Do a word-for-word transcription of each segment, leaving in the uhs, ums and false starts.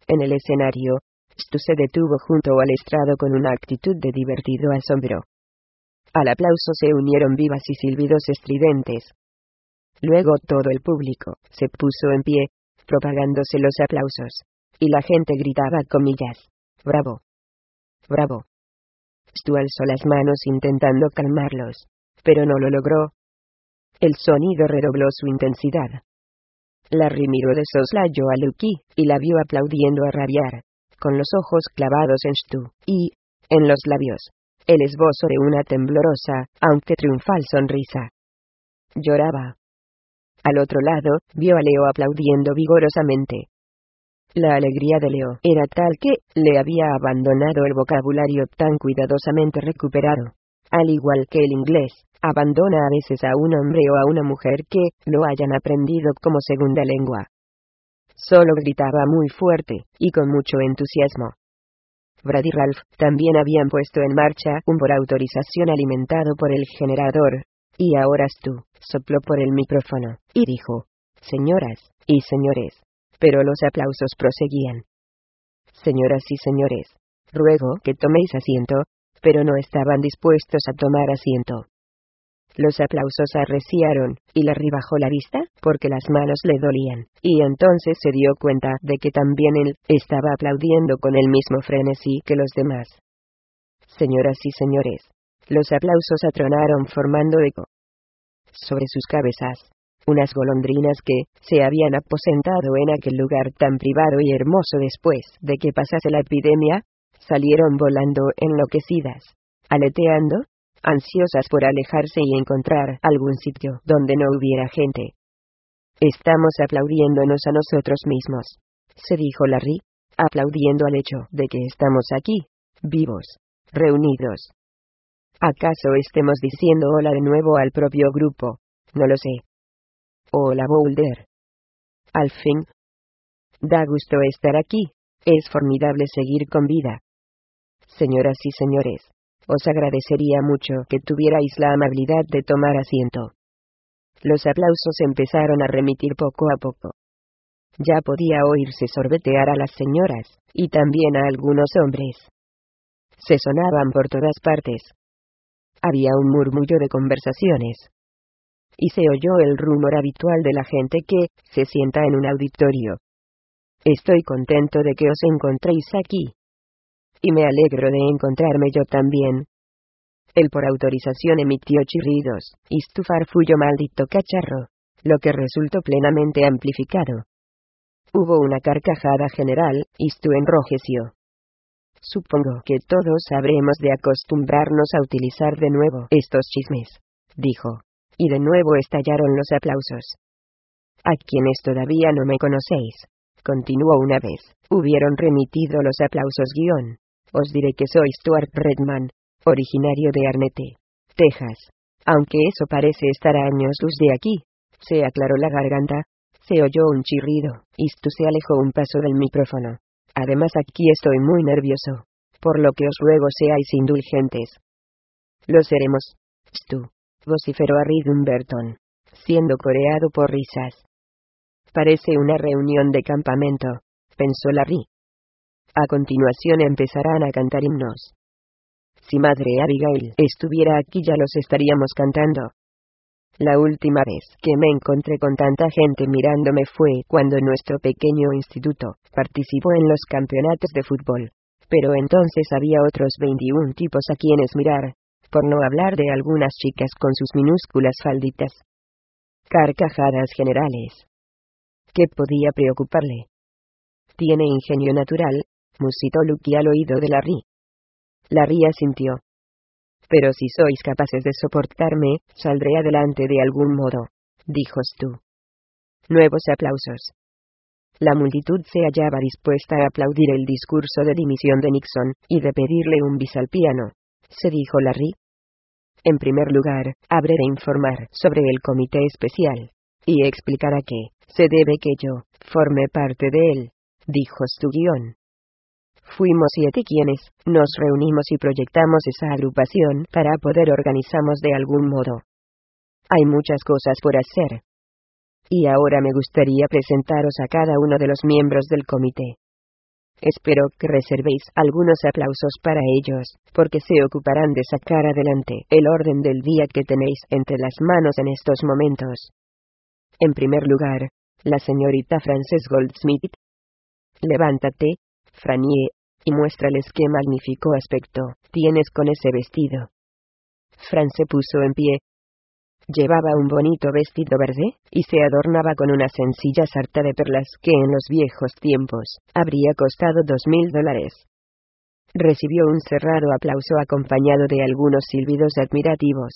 En el escenario, Stu se detuvo junto al estrado con una actitud de divertido asombro. Al aplauso se unieron vivas y silbidos estridentes. Luego todo el público se puso en pie, propagándose los aplausos. Y la gente gritaba comillas. ¡Bravo! ¡Bravo! Stu alzó las manos intentando calmarlos, pero no lo logró. El sonido redobló su intensidad. Larry miró de soslayo a Lucky, y la vio aplaudiendo a rabiar, con los ojos clavados en Stu, y, en los labios, el esbozo de una temblorosa, aunque triunfal sonrisa. Lloraba. Al otro lado, vio a Leo aplaudiendo vigorosamente. La alegría de Leo era tal que le había abandonado el vocabulario tan cuidadosamente recuperado. Al igual que el inglés, abandona a veces a un hombre o a una mujer que lo hayan aprendido como segunda lengua. Solo gritaba muy fuerte, y con mucho entusiasmo. Brad y Ralph también habían puesto en marcha un por autorización alimentado por el generador, y ahora Stu sopló por el micrófono, y dijo: «Señoras y señores». Pero los aplausos proseguían. «Señoras y señores, ruego que toméis asiento», pero no estaban dispuestos a tomar asiento. Los aplausos arreciaron, y Larry bajó la vista, porque las manos le dolían, y entonces se dio cuenta de que también él estaba aplaudiendo con el mismo frenesí que los demás. Señoras y señores, los aplausos atronaron formando eco. Sobre sus cabezas, unas golondrinas que se habían aposentado en aquel lugar tan privado y hermoso después de que pasase la epidemia, salieron volando enloquecidas, aleteando, ansiosas por alejarse y encontrar algún sitio donde no hubiera gente. «Estamos aplaudiéndonos a nosotros mismos», se dijo Larry, aplaudiendo al hecho de que estamos aquí, vivos, reunidos. «¿Acaso estemos diciendo hola de nuevo al propio grupo? No lo sé. Hola Boulder. Al fin. Da gusto estar aquí, es formidable seguir con vida. Señoras y señores, os agradecería mucho que tuvierais la amabilidad de tomar asiento». Los aplausos empezaron a remitir poco a poco. Ya podía oírse sorbetear a las señoras, y también a algunos hombres. Se sonaban por todas partes. Había un murmullo de conversaciones. Y se oyó el rumor habitual de la gente que se sienta en un auditorio. «Estoy contento de que os encontréis aquí. Y me alegro de encontrarme yo también». Él por autorización emitió chirridos, y Stu farfulló maldito cacharro, lo que resultó plenamente amplificado. Hubo una carcajada general, y Stu enrojeció. «Supongo que todos habremos de acostumbrarnos a utilizar de nuevo estos chismes», dijo. Y de nuevo estallaron los aplausos. «A quienes todavía no me conocéis», continuó una vez, hubieron remitido los aplausos guión, «os diré que soy Stuart Redman, originario de Arnette, Texas. Aunque eso parece estar a años luz de aquí», se aclaró la garganta, se oyó un chirrido, y Stu se alejó un paso del micrófono. «Además aquí estoy muy nervioso, por lo que os ruego seáis indulgentes». «Lo seremos, Stu», vociferó Harry Dumbarton, siendo coreado por risas. «Parece una reunión de campamento», pensó Larry. A continuación empezarán a cantar himnos. Si Madre Abigail estuviera aquí ya los estaríamos cantando. La última vez que me encontré con tanta gente mirándome fue cuando nuestro pequeño instituto participó en los campeonatos de fútbol. Pero entonces había otros veintiún tipos a quienes mirar, por no hablar de algunas chicas con sus minúsculas falditas. Carcajadas generales. ¿Qué podía preocuparle? «Tiene ingenio natural», musitó Lucky al oído de Larry. Larry asintió. «Pero si sois capaces de soportarme, saldré adelante de algún modo», dijo Stu. Nuevos aplausos. La multitud se hallaba dispuesta a aplaudir el discurso de dimisión de Nixon, y de pedirle un bis al piano, se dijo Larry. «En primer lugar, habré de informar sobre el comité especial, y explicar a qué se debe que yo forme parte de él», dijo Stu guión. «Fuimos siete quienes nos reunimos y proyectamos esa agrupación para poder organizarnos de algún modo. Hay muchas cosas por hacer. Y ahora me gustaría presentaros a cada uno de los miembros del comité. Espero que reservéis algunos aplausos para ellos, porque se ocuparán de sacar adelante el orden del día que tenéis entre las manos en estos momentos. En primer lugar, la señorita Frances Goldsmith. Levántate, Franie, y muéstrales qué magnífico aspecto tienes con ese vestido. Fran se puso en pie. Llevaba un bonito vestido verde, y se adornaba con una sencilla sarta de perlas que en los viejos tiempos habría costado dos mil dólares. Recibió un cerrado aplauso acompañado de algunos silbidos admirativos.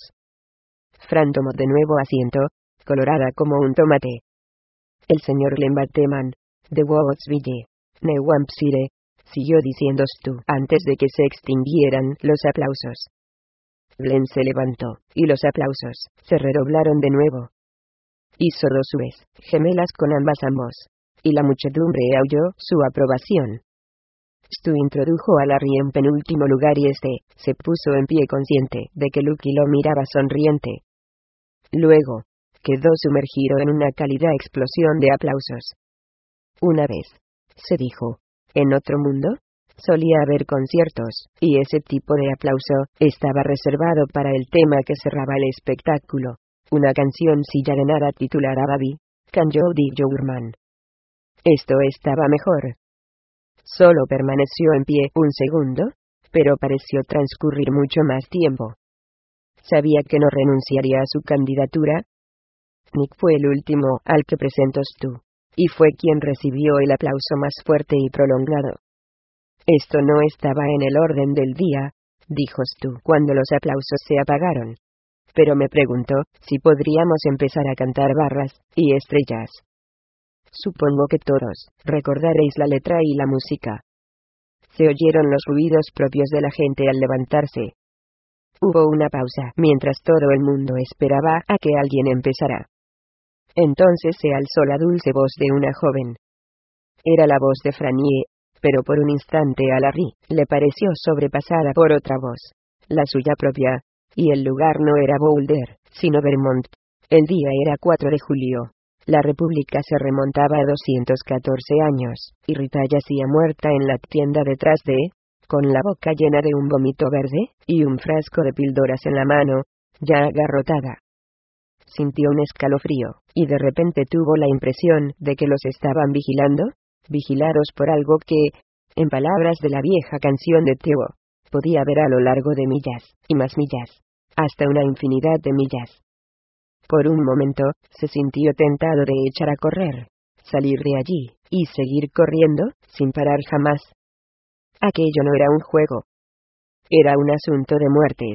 Fran tomó de nuevo asiento, colorada como un tomate. El señor Lembateman, de Woodsville, New Hampshire, siguió diciendo Stu antes de que se extinguieran los aplausos. Glenn se levantó, y los aplausos se redoblaron de nuevo. Hizo dos U's gemelas con ambas ambos, y la muchedumbre aulló su aprobación. Stu introdujo a Larry en penúltimo lugar y este se puso en pie consciente de que Lucky lo miraba sonriente. Luego, quedó sumergido en una cálida explosión de aplausos. Una vez, se dijo, en otro mundo, solía haber conciertos, y ese tipo de aplauso estaba reservado para el tema que cerraba el espectáculo, una canción silla de nada titulada Baby, Can You Dig Your Man. Esto estaba mejor. Solo permaneció en pie un segundo, pero pareció transcurrir mucho más tiempo. Sabía que no renunciaría a su candidatura. Nick fue el último al que presentó Stu, y fue quien recibió el aplauso más fuerte y prolongado. Esto no estaba en el orden del día, dijo Stu cuando los aplausos se apagaron. Pero me preguntó si podríamos empezar a cantar barras y estrellas. Supongo que todos recordaréis la letra y la música. Se oyeron los ruidos propios de la gente al levantarse. Hubo una pausa mientras todo el mundo esperaba a que alguien empezara. Entonces se alzó la dulce voz de una joven. Era la voz de Franie, pero por un instante a Larry le pareció sobrepasada por otra voz, la suya propia, y el lugar no era Boulder, sino Vermont. El día era cuatro de julio. La república se remontaba a doscientos catorce años, y Rita yacía muerta en la tienda detrás de, con la boca llena de un vómito verde, y un frasco de píldoras en la mano, ya agarrotada. Sintió un escalofrío, y de repente tuvo la impresión de que los estaban vigilando, vigilados por algo que, en palabras de la vieja canción de Theo, podía ver a lo largo de millas, y más millas, hasta una infinidad de millas. Por un momento, se sintió tentado de echar a correr, salir de allí, y seguir corriendo, sin parar jamás. Aquello no era un juego. Era un asunto de muertes.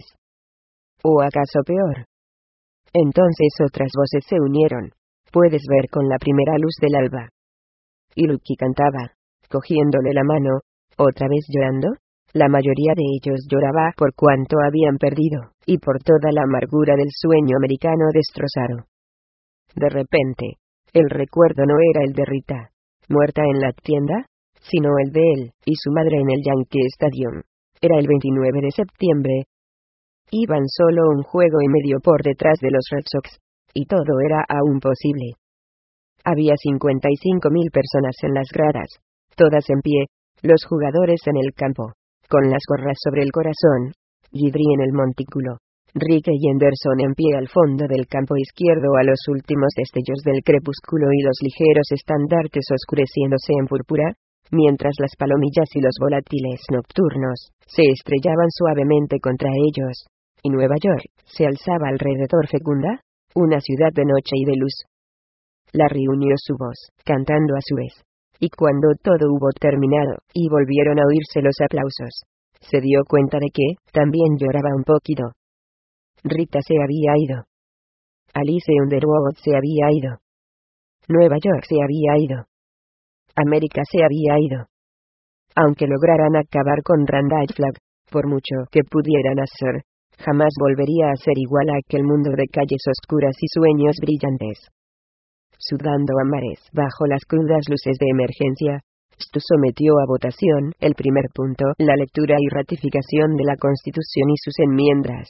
¿O acaso peor? Entonces otras voces se unieron. Puedes ver con la primera luz del alba. Y Lucky cantaba, cogiéndole la mano, otra vez llorando. La mayoría de ellos lloraba por cuanto habían perdido, y por toda la amargura del sueño americano destrozado. De repente, el recuerdo no era el de Rita, muerta en la tienda, sino el de él y su madre en el Yankee Stadium. Era el veintinueve de septiembre. Iban solo un juego y medio por detrás de los Red Sox, y todo era aún posible. Había cincuenta y cinco mil personas en las gradas, todas en pie, los jugadores en el campo, con las gorras sobre el corazón, Guidry en el montículo, Rick y Henderson en pie al fondo del campo izquierdo a los últimos destellos del crepúsculo y los ligeros estandartes oscureciéndose en púrpura, mientras las palomillas y los volátiles nocturnos se estrellaban suavemente contra ellos, y Nueva York se alzaba alrededor fecunda, una ciudad de noche y de luz. Larry unió su voz, cantando a su vez. Y cuando todo hubo terminado, y volvieron a oírse los aplausos, se dio cuenta de que, también lloraba un poquito. Rita se había ido. Alice Underwood se había ido. Nueva York se había ido. América se había ido. Aunque lograran acabar con Randall Flagg, por mucho que pudieran hacer, jamás volvería a ser igual a aquel mundo de calles oscuras y sueños brillantes. Sudando a mares bajo las crudas luces de emergencia, Stu sometió a votación el primer punto, la lectura y ratificación de la Constitución y sus enmiendas.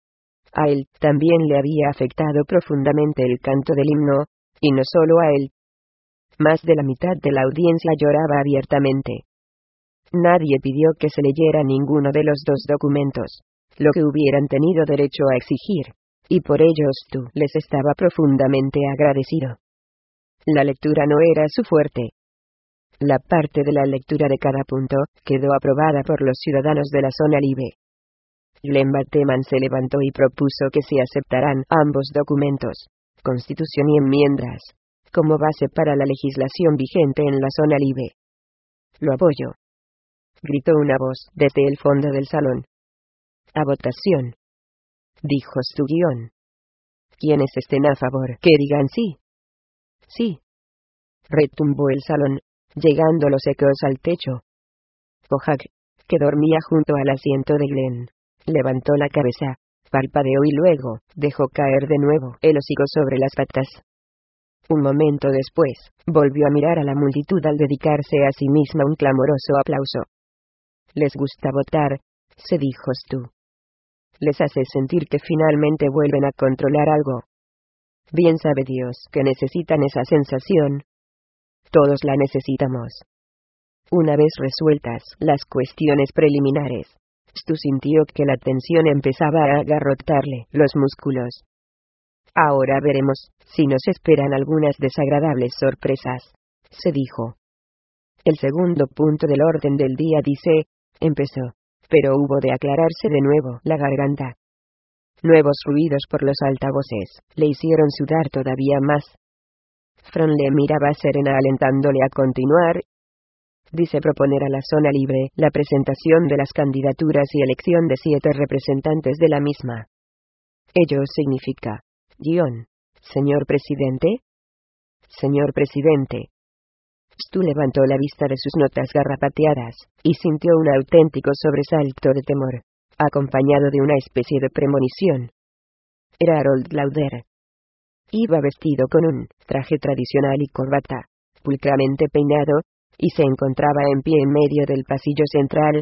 A él también le había afectado profundamente el canto del himno, y no solo a él. Más de la mitad de la audiencia lloraba abiertamente. Nadie pidió que se leyera ninguno de los dos documentos, lo que hubieran tenido derecho a exigir, y por ello Stu les estaba profundamente agradecido. La lectura no era su fuerte. La parte de la lectura de cada punto quedó aprobada por los ciudadanos de la zona libre. Glenn Bateman se levantó y propuso que se aceptaran ambos documentos, Constitución y enmiendas, como base para la legislación vigente en la zona libre. Lo apoyo, gritó una voz desde el fondo del salón. A votación, dijo Stu Guion. Quienes estén a favor, que digan sí. Sí. Retumbó el salón, llegando los ecos al techo. Bojack, que dormía junto al asiento de Glenn, levantó la cabeza, parpadeó y luego dejó caer de nuevo el hocico sobre las patas. Un momento después, volvió a mirar a la multitud al dedicarse a sí misma un clamoroso aplauso. Les gusta votar, se dijo Stu. Les hace sentir que finalmente vuelven a controlar algo. Bien sabe Dios que necesitan esa sensación. Todos la necesitamos. Una vez resueltas las cuestiones preliminares, Stu sintió que la tensión empezaba a agarrotarle los músculos. Ahora veremos si nos esperan algunas desagradables sorpresas, se dijo. El segundo punto del orden del día dice, empezó, pero hubo de aclararse de nuevo la garganta. Nuevos ruidos por los altavoces le hicieron sudar todavía más. Fran le miraba serena alentándole a continuar. Dice proponer a la zona libre la presentación de las candidaturas y elección de siete representantes de la misma. Ello significa, guión, señor presidente. Señor presidente. Stu levantó la vista de sus notas garrapateadas, y sintió un auténtico sobresalto de temor, acompañado de una especie de premonición. Era Harold Lauder. Iba vestido con un traje tradicional y corbata, pulcramente peinado, y se encontraba en pie en medio del pasillo central.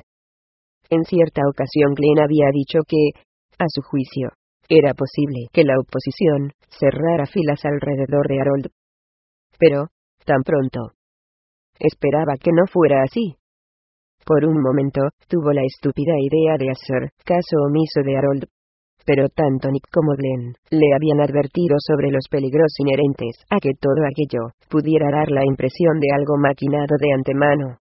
En cierta ocasión Glenn había dicho que, a su juicio, era posible que la oposición cerrara filas alrededor de Harold. Pero, tan pronto, esperaba que no fuera así. Por un momento, tuvo la estúpida idea de hacer caso omiso de Harold. Pero tanto Nick como Glenn le habían advertido sobre los peligros inherentes a que todo aquello pudiera dar la impresión de algo maquinado de antemano.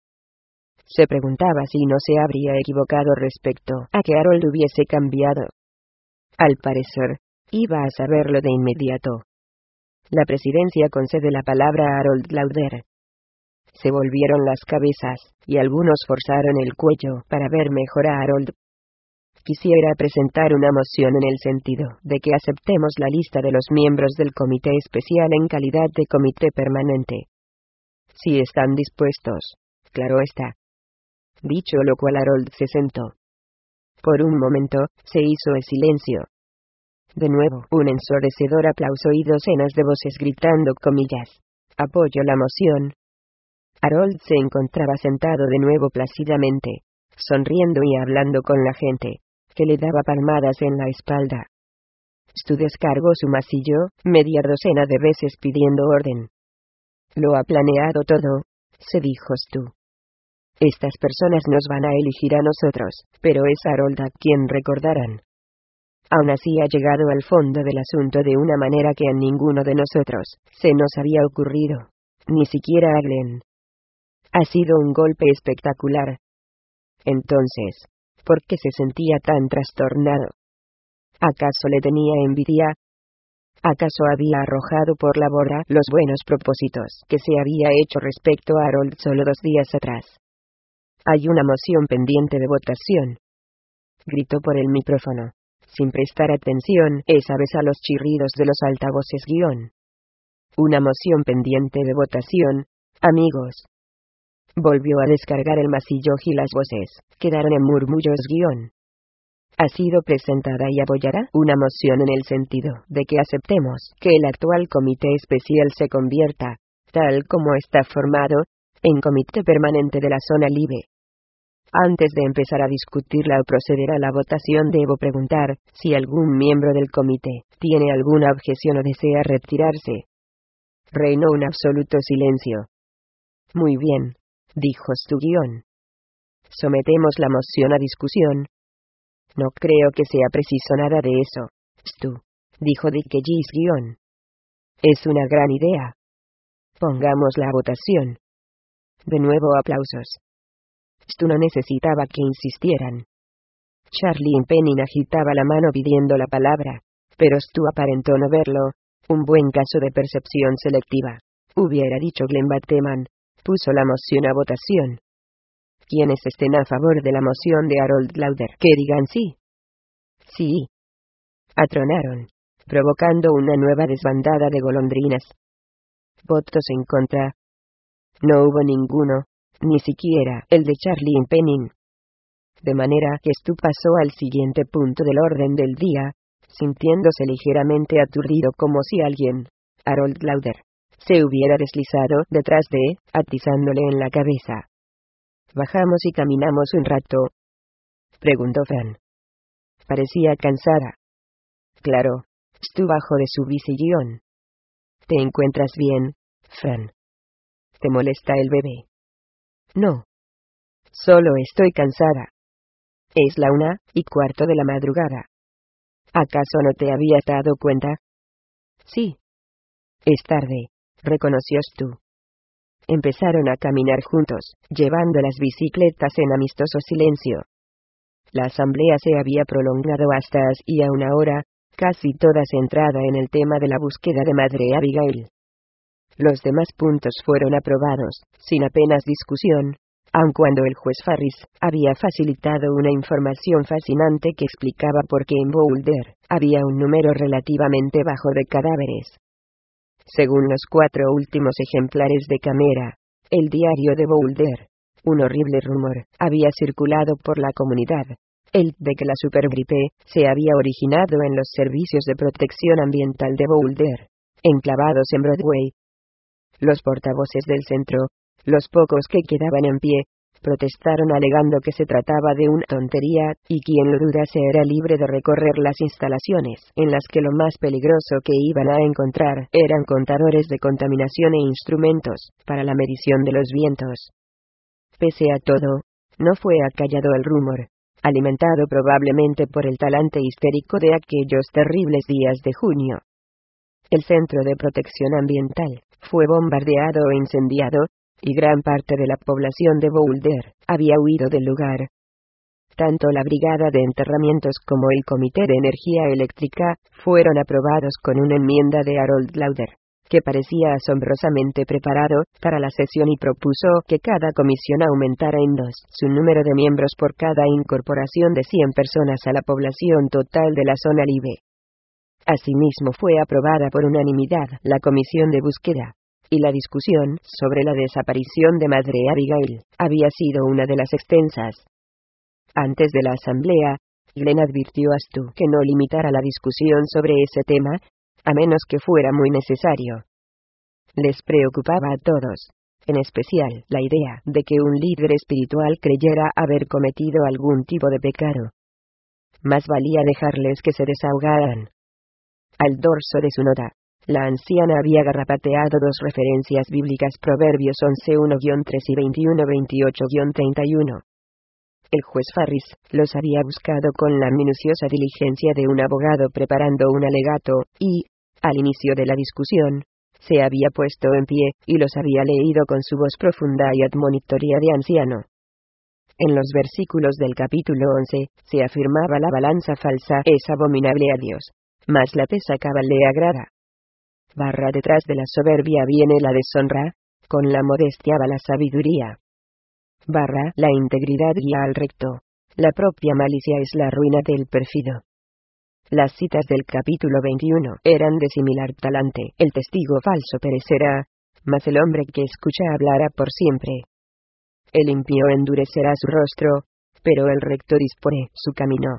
Se preguntaba si no se habría equivocado respecto a que Harold hubiese cambiado. Al parecer, iba a saberlo de inmediato. La presidencia concede la palabra a Harold Lauder. Se volvieron las cabezas, y algunos forzaron el cuello para ver mejor a Harold. Quisiera presentar una moción en el sentido de que aceptemos la lista de los miembros del comité especial en calidad de comité permanente. Si están dispuestos, claro está. Dicho lo cual, Harold se sentó. Por un momento, se hizo el silencio. De nuevo, un ensordecedor aplauso y docenas de voces gritando comillas. Apoyo la moción. Harold se encontraba sentado de nuevo plácidamente, sonriendo y hablando con la gente, que le daba palmadas en la espalda. Stu descargó su masillo, media docena de veces pidiendo orden. Lo ha planeado todo, se dijo Stu. Estas personas nos van a elegir a nosotros, pero es Harold a quien recordarán. Aún así ha llegado al fondo del asunto de una manera que a ninguno de nosotros se nos había ocurrido, ni siquiera a Glenn. Ha sido un golpe espectacular. Entonces, ¿por qué se sentía tan trastornado? ¿Acaso le tenía envidia? ¿Acaso había arrojado por la borda los buenos propósitos que se había hecho respecto a Harold solo dos días atrás? Hay una moción pendiente de votación. Gritó por el micrófono, sin prestar atención esa vez a los chirridos de los altavoces guión. Una moción pendiente de votación, amigos. Volvió a descargar el masillo y las voces quedaron en murmullos guión. Ha sido presentada y apoyará una moción en el sentido de que aceptemos que el actual comité especial se convierta, tal como está formado, en comité permanente de la zona libre. Antes de empezar a discutirla o proceder a la votación, debo preguntar si algún miembro del comité tiene alguna objeción o desea retirarse. Reinó un absoluto silencio. Muy bien, dijo Stu guión. Sometemos la moción a discusión. No creo que sea preciso nada de eso, Stu, dijo Dick Gis-guión. Es una gran idea. Pongamos la votación. De nuevo aplausos. Stu no necesitaba que insistieran. Charlie Penning agitaba la mano pidiendo la palabra, pero Stu aparentó no verlo. Un buen caso de percepción selectiva, hubiera dicho Glenn Bateman. Puso la moción a votación. Quienes estén a favor de la moción de Harold Lauder, que digan sí. Sí. Atronaron, provocando una nueva desbandada de golondrinas. Votos en contra. No hubo ninguno, ni siquiera el de Charlie Penning. De manera que Stu pasó al siguiente punto del orden del día, sintiéndose ligeramente aturdido, como si alguien, Harold Lauder, se hubiera deslizado detrás de, atizándole en la cabeza. ¿Bajamos y caminamos un rato?, preguntó Fern. Parecía cansada. Claro. Stu bajó de su bici-guión. ¿Te encuentras bien, Fern? ¿Te molesta el bebé? No. Solo estoy cansada. Es la una y cuarto de la madrugada. ¿Acaso no te habías dado cuenta? Sí. Es tarde, reconoció Stu. Empezaron a caminar juntos, llevando las bicicletas en amistoso silencio. La asamblea se había prolongado hasta hacía una hora, casi toda centrada en el tema de la búsqueda de Madre Abigail. Los demás puntos fueron aprobados, sin apenas discusión, aun cuando el juez Farris había facilitado una información fascinante que explicaba por qué en Boulder había un número relativamente bajo de cadáveres. Según los cuatro últimos ejemplares de Camera, el diario de Boulder, un horrible rumor había circulado por la comunidad, el de que la supergripe se había originado en los servicios de protección ambiental de Boulder, enclavados en Broadway. Los portavoces del centro, los pocos que quedaban en pie, protestaron alegando que se trataba de una tontería, y quien lo dudase era libre de recorrer las instalaciones, en las que lo más peligroso que iban a encontrar eran contadores de contaminación e instrumentos para la medición de los vientos. Pese a todo, no fue acallado el rumor, alimentado probablemente por el talante histérico de aquellos terribles días de junio. El Centro de Protección Ambiental fue bombardeado o incendiado, y gran parte de la población de Boulder había huido del lugar. Tanto la Brigada de Enterramientos como el Comité de Energía Eléctrica fueron aprobados con una enmienda de Harold Lauder, que parecía asombrosamente preparado para la sesión, y propuso que cada comisión aumentara en dos su número de miembros por cada incorporación de cien personas a la población total de la zona libre. Asimismo fue aprobada por unanimidad la comisión de búsqueda, y la discusión sobre la desaparición de Madre Abigail había sido una de las extensas. Antes de la asamblea, Glenn advirtió a Stu que no limitara la discusión sobre ese tema, a menos que fuera muy necesario. Les preocupaba a todos, en especial la idea de que un líder espiritual creyera haber cometido algún tipo de pecado. Más valía dejarles que se desahogaran. Al dorso de su nota, la anciana había garrapateado dos referencias bíblicas: Proverbios once uno tres y veintiuno veintiocho treinta y uno. El juez Farris los había buscado con la minuciosa diligencia de un abogado preparando un alegato, y, al inicio de la discusión, se había puesto en pie, y los había leído con su voz profunda y admonitoria de anciano. En los versículos del capítulo once, se afirmaba: la balanza falsa es abominable a Dios, mas la pesa cabal le agrada. Barra detrás de la soberbia viene la deshonra, con la modestia va la sabiduría. Barra la integridad guía al recto, la propia malicia es la ruina del pérfido. Las citas del capítulo veintiuno eran de similar talante: el testigo falso perecerá, mas el hombre que escucha hablará por siempre. El impío endurecerá su rostro, pero el recto dispone su camino.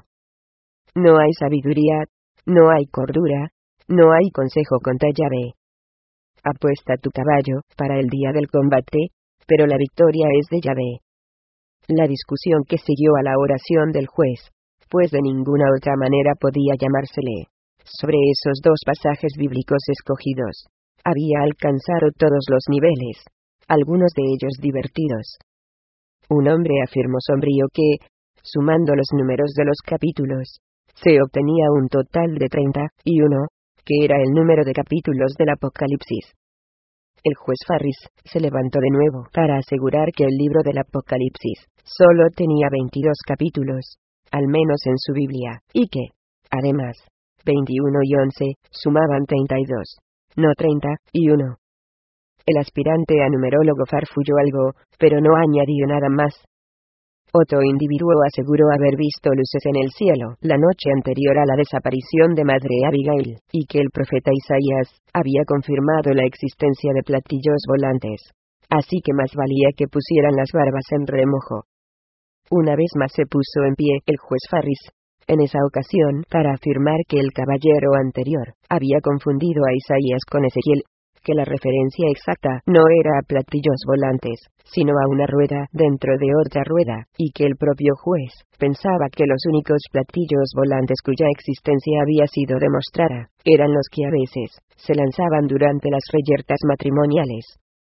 No hay sabiduría, no hay cordura, no hay consejo contra Yahvé. Apuesta tu caballo para el día del combate, pero la victoria es de Yahvé. La discusión que siguió a la oración del juez, pues de ninguna otra manera podía llamársele, sobre esos dos pasajes bíblicos escogidos, había alcanzado todos los niveles, algunos de ellos divertidos. Un hombre afirmó sombrío que, sumando los números de los capítulos, se obtenía un total de treinta y uno, que era el número de capítulos del Apocalipsis. El juez Farris se levantó de nuevo para asegurar que el libro del Apocalipsis solo tenía veintidós capítulos, al menos en su Biblia, y que, además, veintiuno y once sumaban treinta y dos, no treinta y uno. El aspirante a numerólogo farfulló algo, pero no añadió nada más. Otro individuo aseguró haber visto luces en el cielo la noche anterior a la desaparición de Madre Abigail, y que el profeta Isaías había confirmado la existencia de platillos volantes. Así que más valía que pusieran las barbas en remojo. Una vez más se puso en pie el juez Farris, en esa ocasión para afirmar que el caballero anterior había confundido a Isaías con Ezequiel, que la referencia exacta no era a platillos volantes, sino a una rueda dentro de otra rueda, y que el propio juez pensaba que los únicos platillos volantes cuya existencia había sido demostrada eran los que a veces se lanzaban durante las reyertas matrimoniales.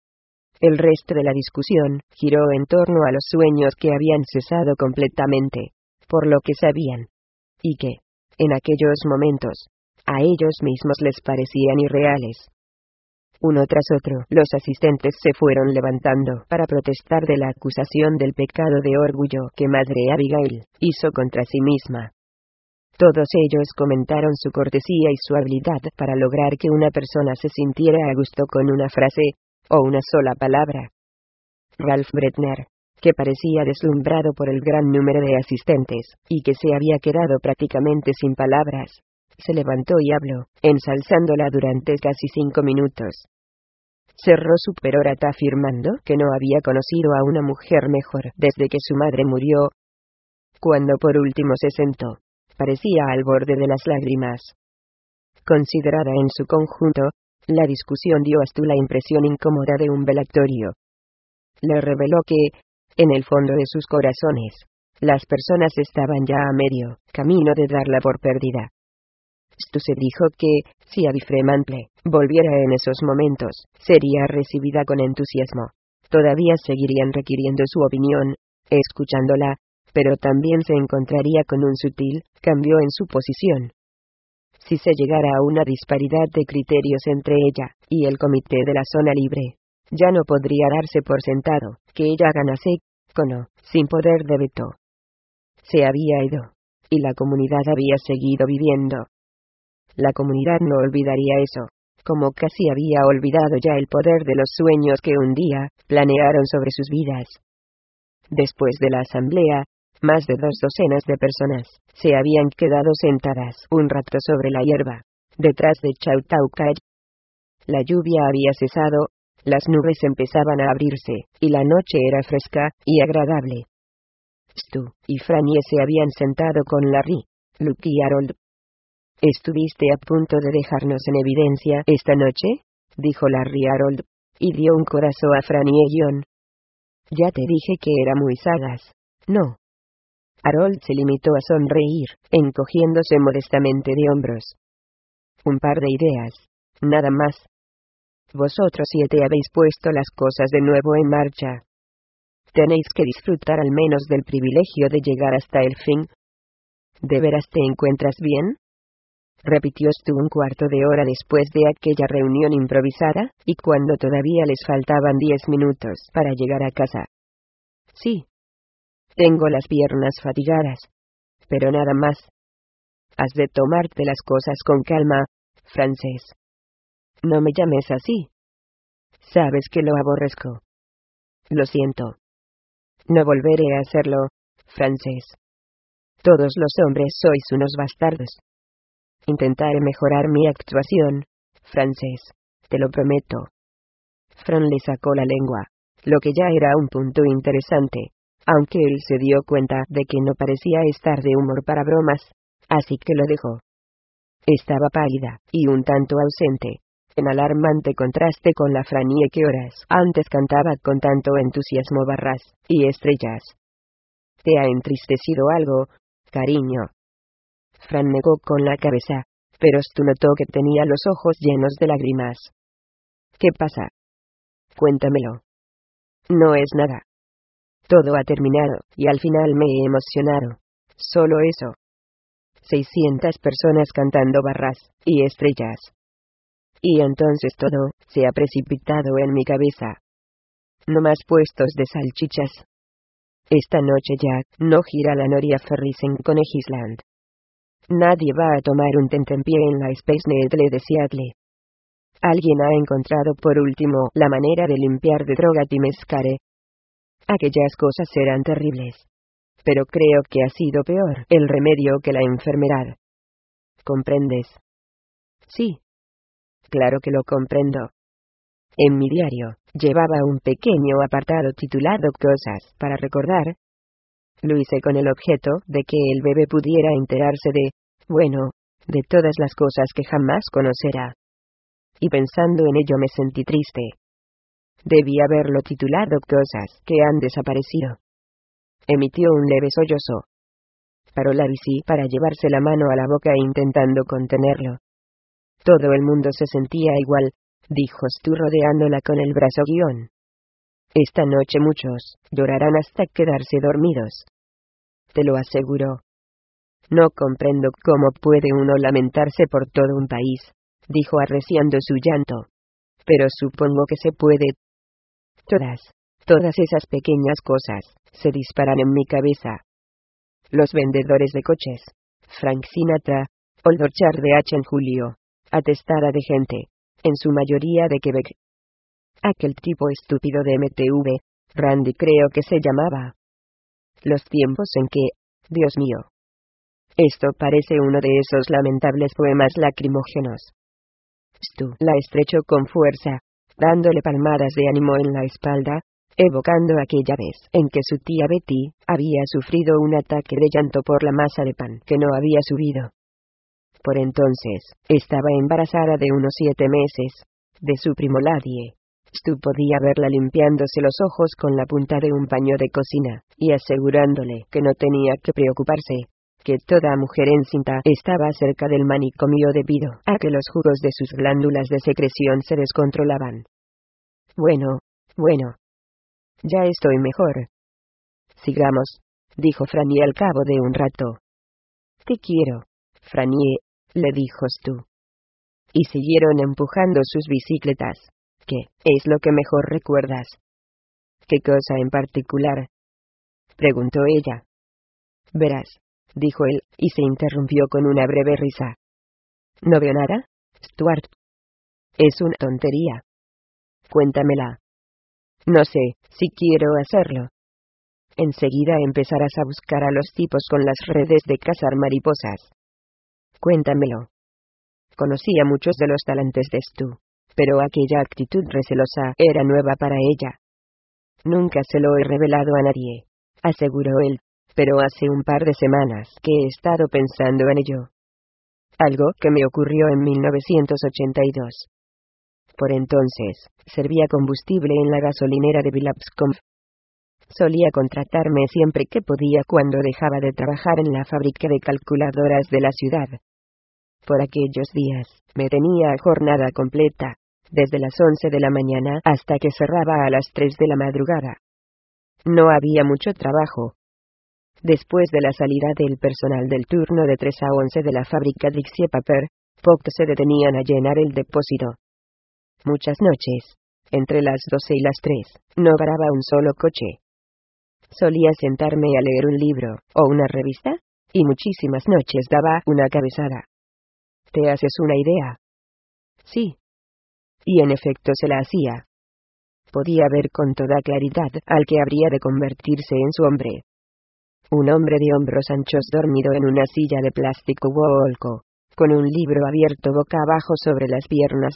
El resto de la discusión giró en torno a los sueños que habían cesado completamente, por lo que sabían, y que, en aquellos momentos, a ellos mismos les parecían irreales. Uno tras otro, los asistentes se fueron levantando para protestar de la acusación del pecado de orgullo que Madre Abigail hizo contra sí misma. Todos ellos comentaron su cortesía y su habilidad para lograr que una persona se sintiera a gusto con una frase, o una sola palabra. Ralph Bretner, que parecía deslumbrado por el gran número de asistentes, y que se había quedado prácticamente sin palabras, se levantó y habló, ensalzándola durante casi cinco minutos. Cerró su perorata afirmando que no había conocido a una mujer mejor desde que su madre murió. Cuando por último se sentó, parecía al borde de las lágrimas. Considerada en su conjunto, la discusión dio a Stu la impresión incómoda de un velatorio. Le reveló que, en el fondo de sus corazones, las personas estaban ya a medio camino de darla por perdida. Stu se dijo que, si Abby Fremantle volviera en esos momentos, sería recibida con entusiasmo. Todavía seguirían requiriendo su opinión, escuchándola, pero también se encontraría con un sutil cambio en su posición. Si se llegara a una disparidad de criterios entre ella y el comité de la zona libre, ya no podría darse por sentado que ella ganase, con o sin poder de veto. Se había ido, y la comunidad había seguido viviendo. La comunidad no olvidaría eso, como casi había olvidado ya el poder de los sueños que un día planearon sobre sus vidas. Después de la asamblea, más de dos docenas de personas se habían quedado sentadas un rato sobre la hierba, detrás de Chautauqua. La lluvia había cesado, las nubes empezaban a abrirse, y la noche era fresca y agradable. Stu y Frannie se habían sentado con Larry, Luke y Harold. «¿Estuviste a punto de dejarnos en evidencia esta noche?», dijo Larry a Harold, y dio un codazo a Frannie y John. «Ya te dije que era muy sagaz, ¿no?». Harold se limitó a sonreír, encogiéndose modestamente de hombros. «Un par de ideas, nada más. Vosotros siete habéis puesto las cosas de nuevo en marcha. Tenéis que disfrutar al menos del privilegio de llegar hasta el fin». «¿De veras te encuentras bien?», repitió Stu un cuarto de hora después de aquella reunión improvisada, y cuando todavía les faltaban diez minutos para llegar a casa. «Sí. Tengo las piernas fatigadas. Pero nada más. Has de tomarte las cosas con calma, Frances. No me llames así. Sabes que lo aborrezco. Lo siento. No volveré a hacerlo, Frances. Todos los hombres sois unos bastardos. Intentaré mejorar mi actuación, Frances, te lo prometo». Fran le sacó la lengua, lo que ya era un punto interesante, aunque él se dio cuenta de que no parecía estar de humor para bromas, así que lo dejó. Estaba pálida, y un tanto ausente, en alarmante contraste con la Frannie que horas antes cantaba con tanto entusiasmo barras y estrellas. «¿Te ha entristecido algo, cariño?». Fran negó con la cabeza, pero Stu notó que tenía los ojos llenos de lágrimas. «¿Qué pasa? Cuéntamelo». «No es nada». Todo ha terminado, y al final me he emocionado. Solo eso. seiscientas personas cantando barras, y estrellas. Y entonces todo, se ha precipitado en mi cabeza. No más puestos de salchichas. Esta noche ya, no gira la Noria Ferris en Conegisland. Nadie va a tomar un tentempié en la Space Needle de Seattle. Alguien ha encontrado por último la manera de limpiar de droga Timescare. Aquellas cosas eran terribles. Pero creo que ha sido peor el remedio que la enfermedad. ¿Comprendes? Sí. Claro que lo comprendo. En mi diario, llevaba un pequeño apartado titulado Cosas para recordar. Lo hice con el objeto de que el bebé pudiera enterarse de, bueno, de todas las cosas que jamás conocerá. Y pensando en ello me sentí triste. Debí haberlo titulado Cosas que han desaparecido. Emitió un leve sollozo. Paró la bici para llevarse la mano a la boca intentando contenerlo. Todo el mundo se sentía igual, dijo Stu rodeándola con el brazo guión. Esta noche muchos llorarán hasta quedarse dormidos. Te lo aseguro. No comprendo cómo puede uno lamentarse por todo un país, dijo arreciando su llanto. Pero supongo que se puede. Todas, todas esas pequeñas cosas, se disparan en mi cabeza. Los vendedores de coches, Frank Sinatra, Old Orchard de H en julio, atestada de gente, en su mayoría de Quebec. Aquel tipo estúpido de M T V, Randy creo que se llamaba. Los tiempos en que, Dios mío. Esto parece uno de esos lamentables poemas lacrimógenos. Stu la estrechó con fuerza, dándole palmadas de ánimo en la espalda, evocando aquella vez en que su tía Betty había sufrido un ataque de llanto por la masa de pan que no había subido. Por entonces, estaba embarazada de unos siete meses, de su primo Laddie. Stu podía verla limpiándose los ojos con la punta de un paño de cocina, y asegurándole que no tenía que preocuparse, que toda mujer encinta estaba cerca del manicomio debido a que los jugos de sus glándulas de secreción se descontrolaban. Bueno, bueno. Ya estoy mejor. Sigamos, dijo Franny al cabo de un rato. Te quiero, Franny, le dijo Stu. Y siguieron empujando sus bicicletas. ¿Qué es lo que mejor recuerdas? ¿Qué cosa en particular? Preguntó ella. Verás, dijo él, y se interrumpió con una breve risa. ¿No veo nada, Stuart? Es una tontería. Cuéntamela. No sé si quiero hacerlo. Enseguida empezarás a buscar a los tipos con las redes de cazar mariposas. Cuéntamelo. Conocía muchos de los talentos de Stu, pero aquella actitud recelosa era nueva para ella. Nunca se lo he revelado a nadie, aseguró él, pero hace un par de semanas que he estado pensando en ello. Algo que me ocurrió en mil novecientos ochenta y dos. Por entonces, servía combustible en la gasolinera de Villapscombe. Solía contratarme siempre que podía cuando dejaba de trabajar en la fábrica de calculadoras de la ciudad. Por aquellos días, me tenía a jornada completa, desde las once de la mañana hasta que cerraba a las tres de la madrugada. No había mucho trabajo. Después de la salida del personal del turno de tres a once de la fábrica Dixie Paper, pocos se detenían a llenar el depósito. Muchas noches, entre las doce y las tres, no paraba un solo coche. Solía sentarme a leer un libro, o una revista, y muchísimas noches daba una cabezada. ¿Te haces una idea? Sí. Y en efecto se la hacía. Podía ver con toda claridad al que habría de convertirse en su hombre. Un hombre de hombros anchos dormido en una silla de plástico wolco, con un libro abierto boca abajo sobre las piernas.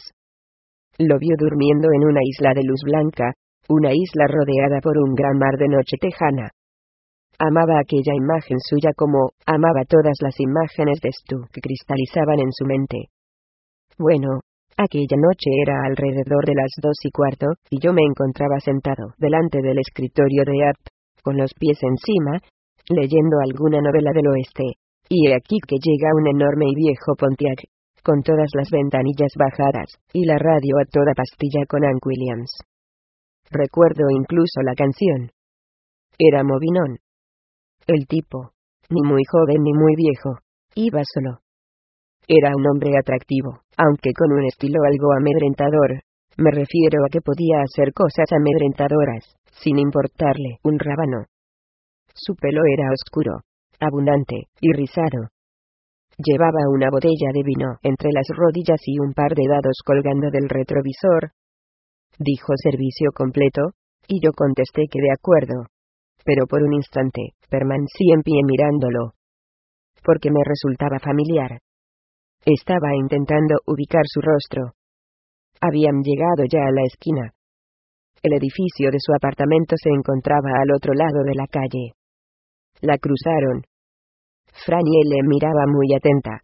Lo vio durmiendo en una isla de luz blanca, una isla rodeada por un gran mar de noche tejana. Amaba aquella imagen suya como amaba todas las imágenes de Stu que cristalizaban en su mente. Bueno, aquella noche era alrededor de las dos y cuarto, y yo me encontraba sentado delante del escritorio de Art, con los pies encima, leyendo alguna novela del oeste, y he aquí que llega un enorme y viejo Pontiac, con todas las ventanillas bajadas, y la radio a toda pastilla con Hank Williams. Recuerdo incluso la canción. Era movinón. El tipo, ni muy joven ni muy viejo, iba solo. Era un hombre atractivo, aunque con un estilo algo amedrentador. Me refiero a que podía hacer cosas amedrentadoras, sin importarle un rábano. Su pelo era oscuro, abundante, y rizado. Llevaba una botella de vino entre las rodillas y un par de dados colgando del retrovisor. Dijo servicio completo, y yo contesté que de acuerdo. Pero por un instante, permanecí en pie mirándolo. Porque me resultaba familiar. Estaba intentando ubicar su rostro. Habían llegado ya a la esquina. El edificio de su apartamento se encontraba al otro lado de la calle. La cruzaron. Frannie le miraba muy atenta.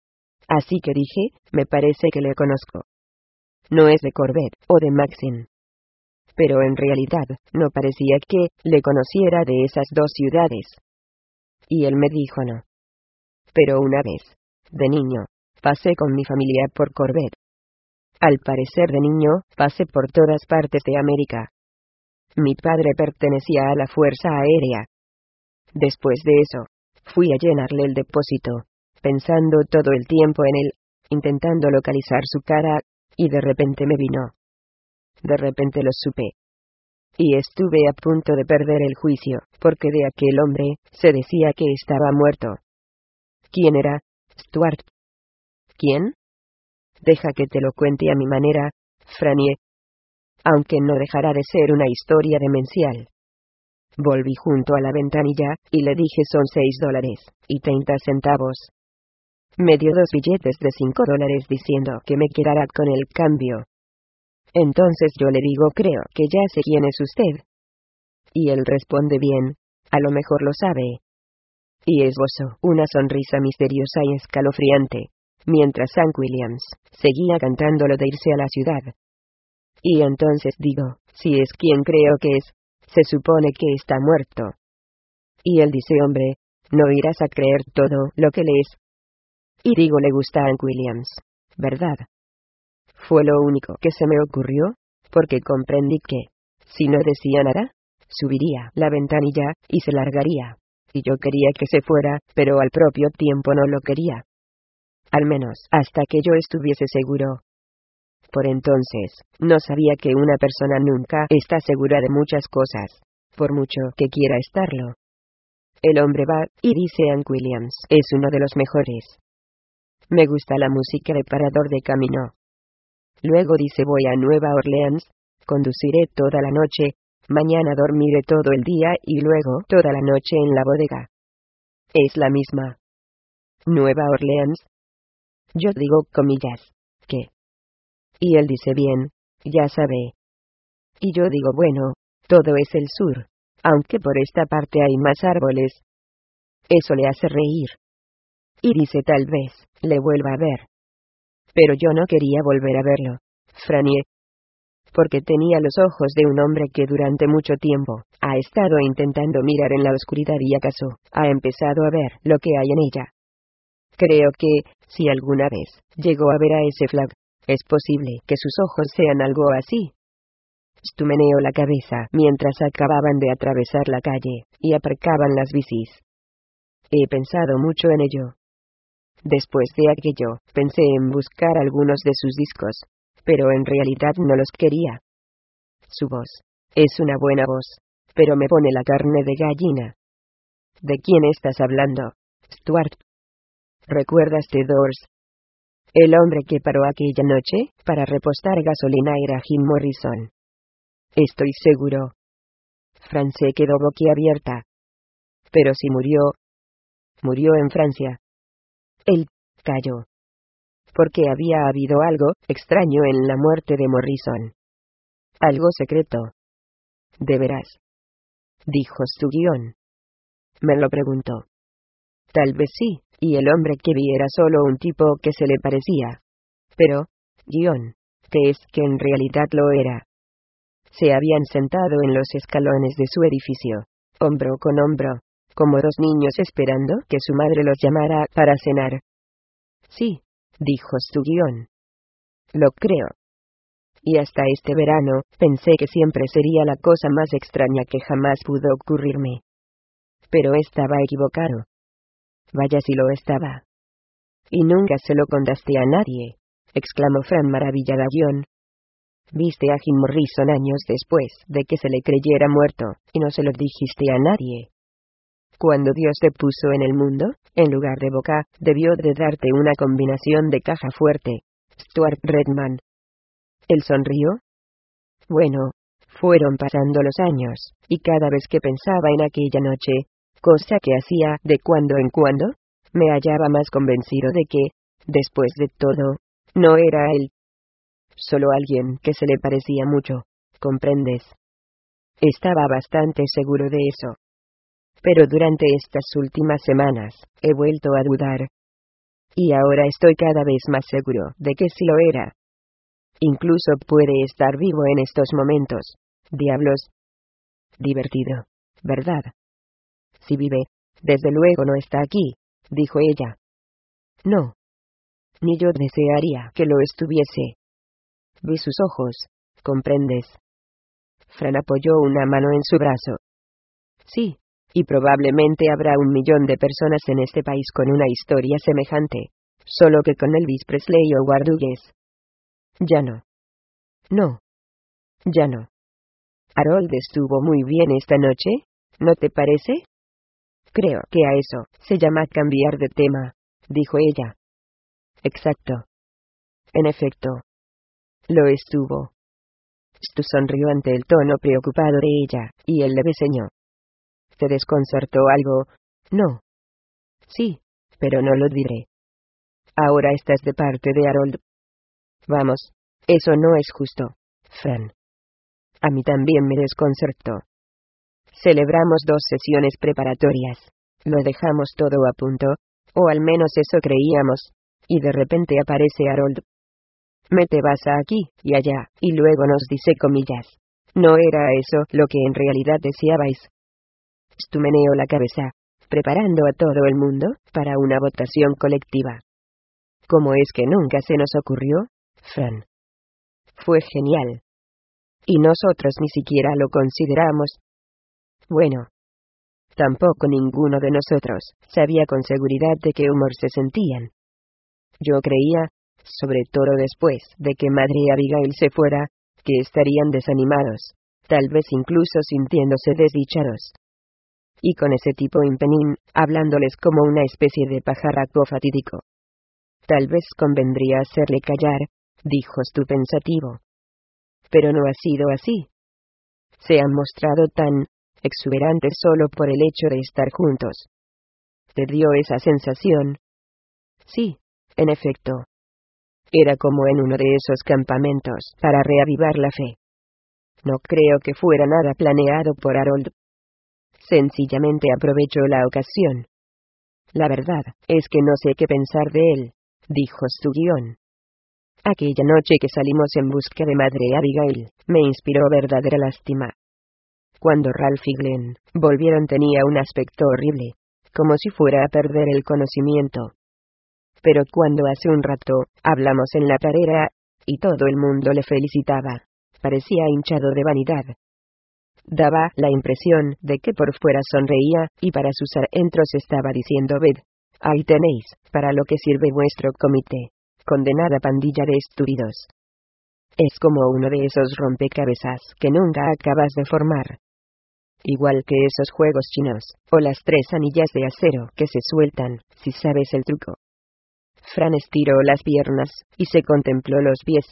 Así que dije, me parece que le conozco. No es de Corbett o de Maxine. Pero en realidad, no parecía que le conociera de esas dos ciudades. Y él me dijo no. Pero una vez, de niño, pasé con mi familia por Corbett. Al parecer de niño, pasé por todas partes de América. Mi padre pertenecía a la Fuerza Aérea. Después de eso, fui a llenarle el depósito, pensando todo el tiempo en él, intentando localizar su cara, y de repente me vino. De repente lo supe. Y estuve a punto de perder el juicio, porque de aquel hombre, se decía que estaba muerto. ¿Quién era? Stuart. ¿Quién? Deja que te lo cuente a mi manera, Frannie. Aunque no dejará de ser una historia demencial. Volví junto a la ventanilla, y le dije son seis dólares, y treinta centavos. Me dio dos billetes de cinco dólares diciendo que me quedara con el cambio. Entonces yo le digo creo que ya sé quién es usted. Y él responde bien, a lo mejor lo sabe. Y esbozó una sonrisa misteriosa y escalofriante, mientras Hank Williams seguía cantando lo de irse a la ciudad. Y entonces digo, si es quien creo que es, se supone que está muerto. Y él dice hombre, no irás a creer todo lo que lees. Y digo le gusta a Hank Williams, ¿verdad? Fue lo único que se me ocurrió, porque comprendí que, si no decía nada, subiría la ventanilla, y se largaría. Y yo quería que se fuera, pero al propio tiempo no lo quería. Al menos, hasta que yo estuviese seguro. Por entonces, no sabía que una persona nunca está segura de muchas cosas, por mucho que quiera estarlo. El hombre va, y dice Hank Williams, es uno de los mejores. Me gusta la música de Parador de Camino. Luego dice voy a Nueva Orleans, conduciré toda la noche, mañana dormiré todo el día y luego toda la noche en la bodega. Es la misma. Nueva Orleans. Yo digo comillas, ¿qué? Y él dice bien, ya sabe. Y yo digo bueno, todo es el sur, aunque por esta parte hay más árboles. Eso le hace reír. Y dice tal vez, le vuelva a ver. Pero yo no quería volver a verlo, Frannie. Porque tenía los ojos de un hombre que durante mucho tiempo ha estado intentando mirar en la oscuridad y acaso ha empezado a ver lo que hay en ella. Creo que, si alguna vez llegó a ver a ese flag, es posible que sus ojos sean algo así. Stu meneó la cabeza mientras acababan de atravesar la calle y aparcaban las bicis. He pensado mucho en ello. Después de aquello, pensé en buscar algunos de sus discos, pero en realidad no los quería. Su voz es una buena voz, pero me pone la carne de gallina. ¿De quién estás hablando, Stuart? ¿Recuerdas The Doors? El hombre que paró aquella noche para repostar gasolina era Jim Morrison. Estoy seguro. Fran se quedó boquiabierta. Pero si murió. Murió en Francia. Él calló. Porque había habido algo extraño en la muerte de Morrison. Algo secreto. ¿De veras? Dijo su guión. Me lo preguntó. Tal vez sí, y el hombre que vi era solo un tipo que se le parecía. Pero, guión, que es que en realidad lo era. Se habían sentado en los escalones de su edificio, hombro con hombro, como dos niños esperando que su madre los llamara para cenar. Sí, dijo su guión. Lo creo. y hasta este verano, pensé que siempre sería la cosa más extraña que jamás pudo ocurrirme. Pero estaba equivocado. Vaya si lo estaba. Y nunca se lo contaste a nadie, exclamó Fran maravillada. John. Viste a Jim Morrison años después de que se le creyera muerto, y no se lo dijiste a nadie. Cuando Dios te puso en el mundo, en lugar de boca, debió de darte una combinación de caja fuerte. Stuart Redman. Él sonrió. Bueno, fueron pasando los años, y cada vez que pensaba en aquella noche, cosa que hacía de cuando en cuando, me hallaba más convencido de que, después de todo, no era él. Solo alguien que se le parecía mucho, ¿comprendes? Estaba bastante seguro de eso. Pero durante estas últimas semanas, he vuelto a dudar. Y ahora estoy cada vez más seguro de que sí lo era. Incluso puede estar vivo en estos momentos. Diablos. Divertido, ¿verdad? Si vive, desde luego no está aquí, dijo ella. No. Ni yo desearía que lo estuviese. Vi sus ojos, ¿comprendes? Fran apoyó una mano en su brazo. Sí, y probablemente habrá un millón de personas en este país con una historia semejante, solo que con Elvis Presley o Howard Hughes. Ya no. No. Ya no. Harold estuvo muy bien esta noche, ¿no te parece? Creo que a eso se llama cambiar de tema, dijo ella. Exacto. En efecto. Lo estuvo. Stu sonrió ante el tono preocupado de ella, y él le reseñó. ¿Te desconcertó algo? No. Sí, pero no lo diré. Ahora estás de parte de Harold. Vamos, eso no es justo, Fran. A mí también me desconcertó. Celebramos dos sesiones preparatorias. Lo dejamos todo a punto, o al menos eso creíamos, y de repente aparece Harold. Me te vas a aquí y allá, y luego nos dice comillas. ¿No era eso lo que en realidad deseabais? Stu meneó la cabeza, preparando a todo el mundo para una votación colectiva. ¿Cómo es que nunca se nos ocurrió, Fran? Fue genial. Y nosotros ni siquiera lo consideramos. Bueno. Tampoco ninguno de nosotros sabía con seguridad de qué humor se sentían. Yo creía, sobre todo después de que Madre Abigail se fuera, que estarían desanimados, tal vez incluso sintiéndose desdichados. Y con ese tipo impenín, hablándoles como una especie de pajarraco fatídico. Tal vez convendría hacerle callar, dijo Stu pensativo. Pero no ha sido así. Se han mostrado tan exuberantes solo por el hecho de estar juntos. ¿Te dio esa sensación? Sí, en efecto. Era como en uno de esos campamentos para reavivar la fe. No creo que fuera nada planeado por Harold. Sencillamente aprovechó la ocasión. La verdad es que no sé qué pensar de él, dijo Stu guión. Aquella noche que salimos en busca de Madre Abigail, me inspiró verdadera lástima. Cuando Ralph y Glenn volvieron tenía un aspecto horrible, como si fuera a perder el conocimiento. Pero cuando hace un rato hablamos en la pradera, y todo el mundo le felicitaba, parecía hinchado de vanidad. Daba la impresión de que por fuera sonreía, y para sus adentros estaba diciendo: ved, ahí tenéis, para lo que sirve vuestro comité, condenada pandilla de estúpidos. Es como uno de esos rompecabezas que nunca acabas de formar. Igual que esos juegos chinos, o las tres anillas de acero que se sueltan, si sabes el truco. Fran estiró las piernas, y se contempló los pies.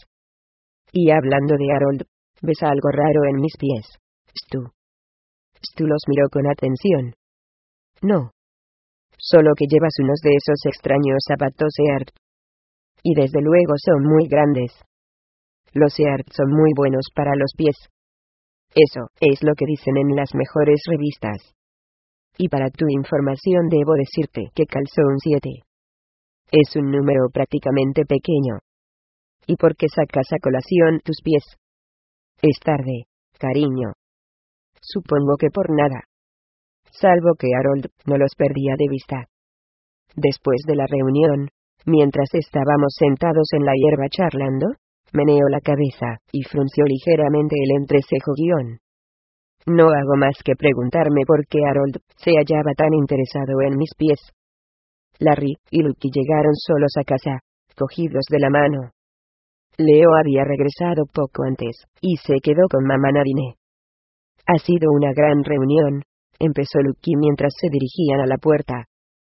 Y hablando de Harold, ¿ves algo raro en mis pies, Stu? Stu los miró con atención. No. Solo que llevas unos de esos extraños zapatos Earth. Y desde luego son muy grandes. Los Earth son muy buenos para los pies. Eso es lo que dicen en las mejores revistas. Y para tu información debo decirte que calzó un siete. Es un número prácticamente pequeño. ¿Y por qué sacas a colación tus pies? Es tarde, cariño. Supongo que por nada. Salvo que Harold no los perdía de vista. Después de la reunión, mientras estábamos sentados en la hierba charlando, meneó la cabeza, y frunció ligeramente el entrecejo guión. No hago más que preguntarme por qué Harold se hallaba tan interesado en mis pies. Larry y Lucky llegaron solos a casa, cogidos de la mano. Leo había regresado poco antes, y se quedó con mamá Nadine. Ha sido una gran reunión, empezó Lucky mientras se dirigían a la puerta.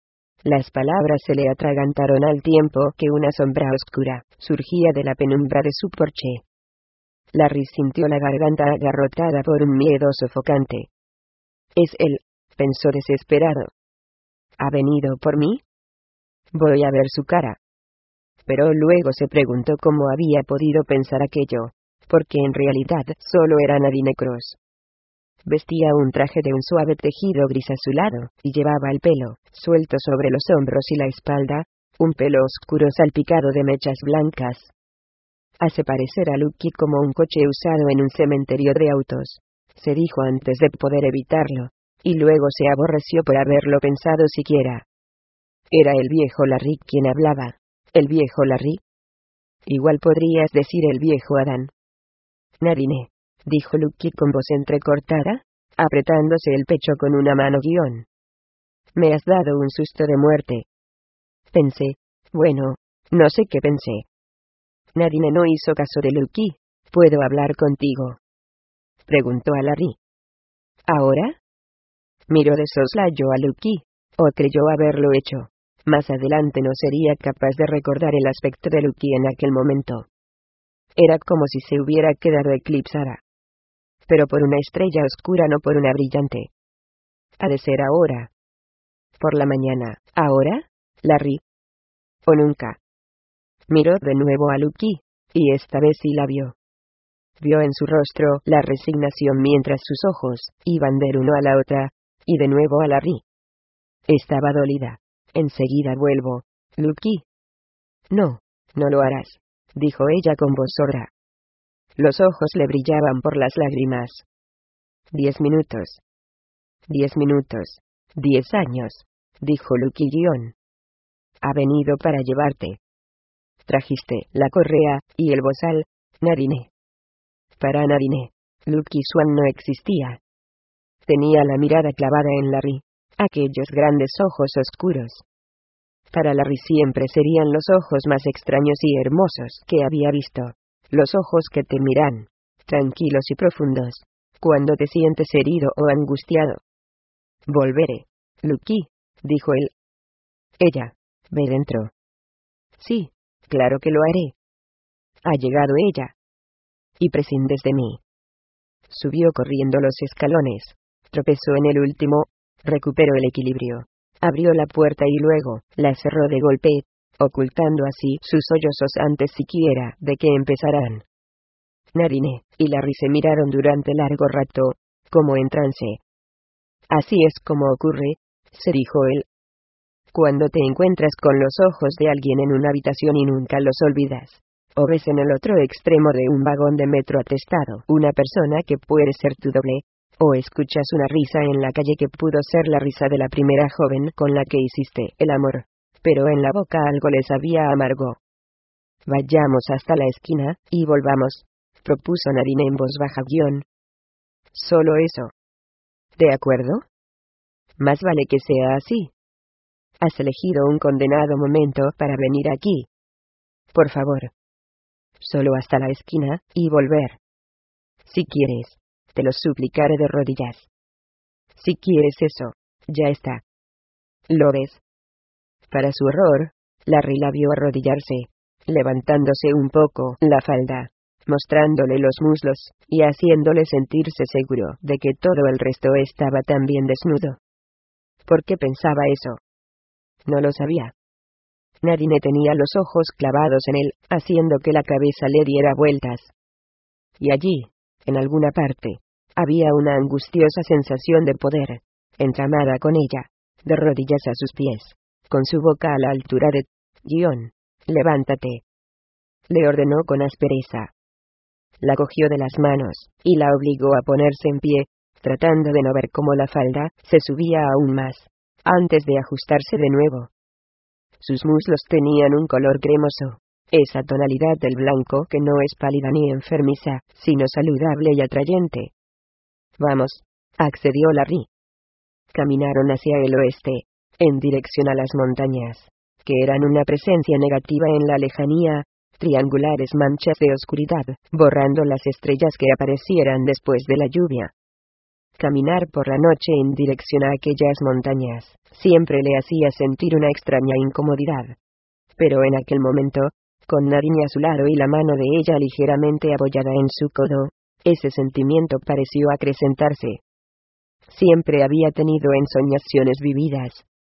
Las palabras se le atragantaron al tiempo que una sombra oscura surgía de la penumbra de su porche. Larry sintió la garganta agarrotada por un miedo sofocante. Es él, pensó desesperado. ¿Ha venido por mí? Voy a ver su cara. Pero luego se preguntó cómo había podido pensar aquello, porque en realidad solo era Nadine Cross. Vestía un traje de un suave tejido gris azulado, y llevaba el pelo, suelto sobre los hombros y la espalda, un pelo oscuro salpicado de mechas blancas. Hace parecer a Lucky como un coche usado en un cementerio de autos, se dijo antes de poder evitarlo, y luego se aborreció por haberlo pensado siquiera. Era el viejo Larry quien hablaba. ¿El viejo Larry? Igual podrías decir el viejo Adán. Nadine, dijo Lucky con voz entrecortada, apretándose el pecho con una mano guión. Me has dado un susto de muerte. Pensé, bueno, no sé qué pensé. Nadine no hizo caso de Lucky. ¿Puedo hablar contigo?, preguntó a Larry. ¿Ahora? Miró de soslayo a Lucky, o creyó haberlo hecho. Más adelante no sería capaz de recordar el aspecto de Lucky en aquel momento. Era como si se hubiera quedado eclipsada. Pero por una estrella oscura, no por una brillante. Ha de ser ahora. Por la mañana. ¿Ahora, Larry? ¿O nunca? Miró de nuevo a Lucky, y esta vez sí la vio. Vio en su rostro la resignación mientras sus ojos iban del uno a la otra, y de nuevo a Larry. Estaba dolida. Enseguida vuelvo, Lucky. No, no lo harás, dijo ella con voz sorda. Los ojos le brillaban por las lágrimas. Diez minutos. Diez minutos. Diez años, dijo Lucky guión. Ha venido para llevarte. Trajiste la correa y el bozal, Nadine. Para Nadine, Lucky Swan no existía. Tenía la mirada clavada en Larry, aquellos grandes ojos oscuros. Para Larry siempre serían los ojos más extraños y hermosos que había visto, los ojos que te miran, tranquilos y profundos, cuando te sientes herido o angustiado. Volveré, Lucky, dijo él. Ella, ve dentro. Sí, claro que lo haré. Ha llegado ella. Y prescindes de mí. Subió corriendo los escalones, tropezó en el último, recuperó el equilibrio, abrió la puerta y luego la cerró de golpe, ocultando así sus sollozos antes siquiera de que empezaran. Nadine y Larry se miraron durante largo rato, como en trance. Así es como ocurre, se dijo él. Cuando te encuentras con los ojos de alguien en una habitación y nunca los olvidas. O ves en el otro extremo de un vagón de metro atestado una persona que puede ser tu doble, o escuchas una risa en la calle que pudo ser la risa de la primera joven con la que hiciste el amor, pero en la boca algo le sabía amargo. Vayamos hasta la esquina, y volvamos, propuso Nadine en voz baja guión. Solo eso. ¿De acuerdo? Más vale que sea así. Has elegido un condenado momento para venir aquí. Por favor. Solo hasta la esquina, y volver. Si quieres, te lo suplicaré de rodillas. Si quieres eso, ya está. ¿Lo ves? Para su horror, Larry la vio arrodillarse, levantándose un poco la falda, mostrándole los muslos, y haciéndole sentirse seguro de que todo el resto estaba también desnudo. ¿Por qué pensaba eso? No lo sabía. Nadine tenía los ojos clavados en él, haciendo que la cabeza le diera vueltas. Y allí, en alguna parte, había una angustiosa sensación de poder, entramada con ella, de rodillas a sus pies, con su boca a la altura de... guión, levántate. Le ordenó con aspereza. La cogió de las manos, y la obligó a ponerse en pie, tratando de no ver cómo la falda se subía aún más, antes de ajustarse de nuevo. Sus muslos tenían un color cremoso, esa tonalidad del blanco que no es pálida ni enfermiza, sino saludable y atrayente. Vamos, accedió Larry. Caminaron hacia el oeste, en dirección a las montañas, que eran una presencia negativa en la lejanía, triangulares manchas de oscuridad, borrando las estrellas que aparecieran después de la lluvia. Caminar por la noche en dirección a aquellas montañas, siempre le hacía sentir una extraña incomodidad. Pero en aquel momento, con Nadine a su lado y la mano de ella ligeramente apoyada en su codo, ese sentimiento pareció acrecentarse. Siempre había tenido ensoñaciones vividas.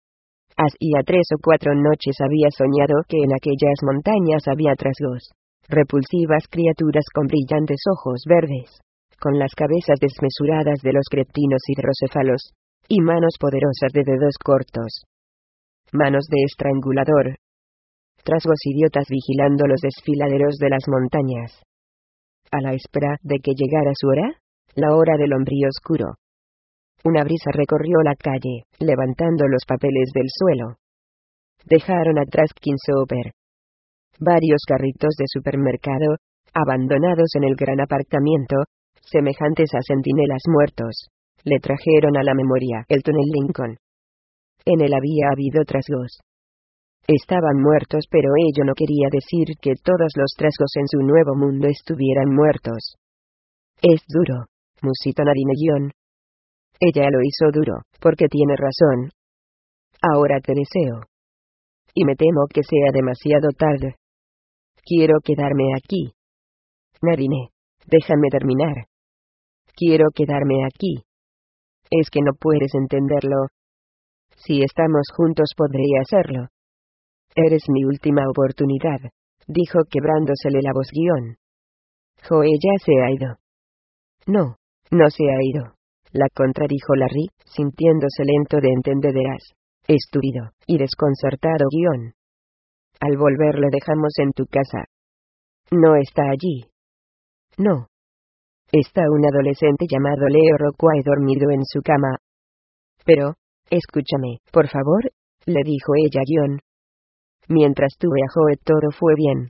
Hacía tres o cuatro noches había soñado que en aquellas montañas había trasgos, repulsivas criaturas con brillantes ojos verdes, con las cabezas desmesuradas de los cretinos hidrocéfalos, y manos poderosas de dedos cortos. Manos de estrangulador. Trasgos idiotas vigilando los desfiladeros de las montañas. A la espera de que llegara su hora, la hora del umbrío oscuro. Una brisa recorrió la calle, levantando los papeles del suelo. Dejaron atrás Kingsoper. Varios carritos de supermercado, abandonados en el gran aparcamiento, semejantes a centinelas muertos, le trajeron a la memoria el túnel Lincoln. En él había habido trasgos. Estaban muertos, pero ello no quería decir que todos los trasgos en su nuevo mundo estuvieran muertos. Es duro, musitó Nadine. Ella lo hizo duro, porque tiene razón. Ahora te deseo. Y me temo que sea demasiado tarde. Quiero quedarme aquí. Nadine, déjame terminar. Quiero quedarme aquí. Es que no puedes entenderlo. Si estamos juntos podré hacerlo. Eres mi última oportunidad, dijo quebrándosele la voz. Guión. Joe ya se ha ido. No, no se ha ido. La contradijo Larry, sintiéndose lento de entendederas, estúpido y desconcertado. Guión. Al volver lo dejamos en tu casa. No está allí. No. Está un adolescente llamado Leo Rockway dormido en su cama. Pero, escúchame, por favor, le dijo ella. Guión. Mientras tuve a Joe todo fue bien.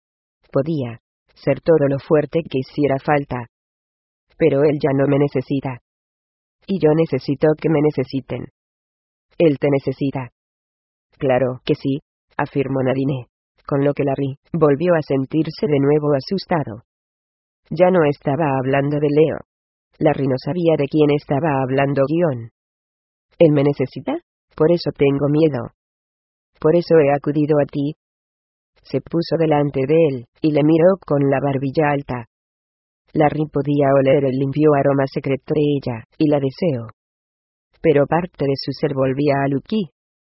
Podía ser todo lo fuerte que hiciera falta. Pero él ya no me necesita. Y yo necesito que me necesiten. Él te necesita. Claro que sí, afirmó Nadine, con lo que Larry volvió a sentirse de nuevo asustado. Ya no estaba hablando de Leo. Larry no sabía de quién estaba hablando. Guión. ¿Él me necesita? Por eso tengo miedo. Por eso he acudido a ti. Se puso delante de él, y le miró con la barbilla alta. Larry podía oler el limpio aroma secreto de ella, y la deseó. Pero parte de su ser volvía a Lucky.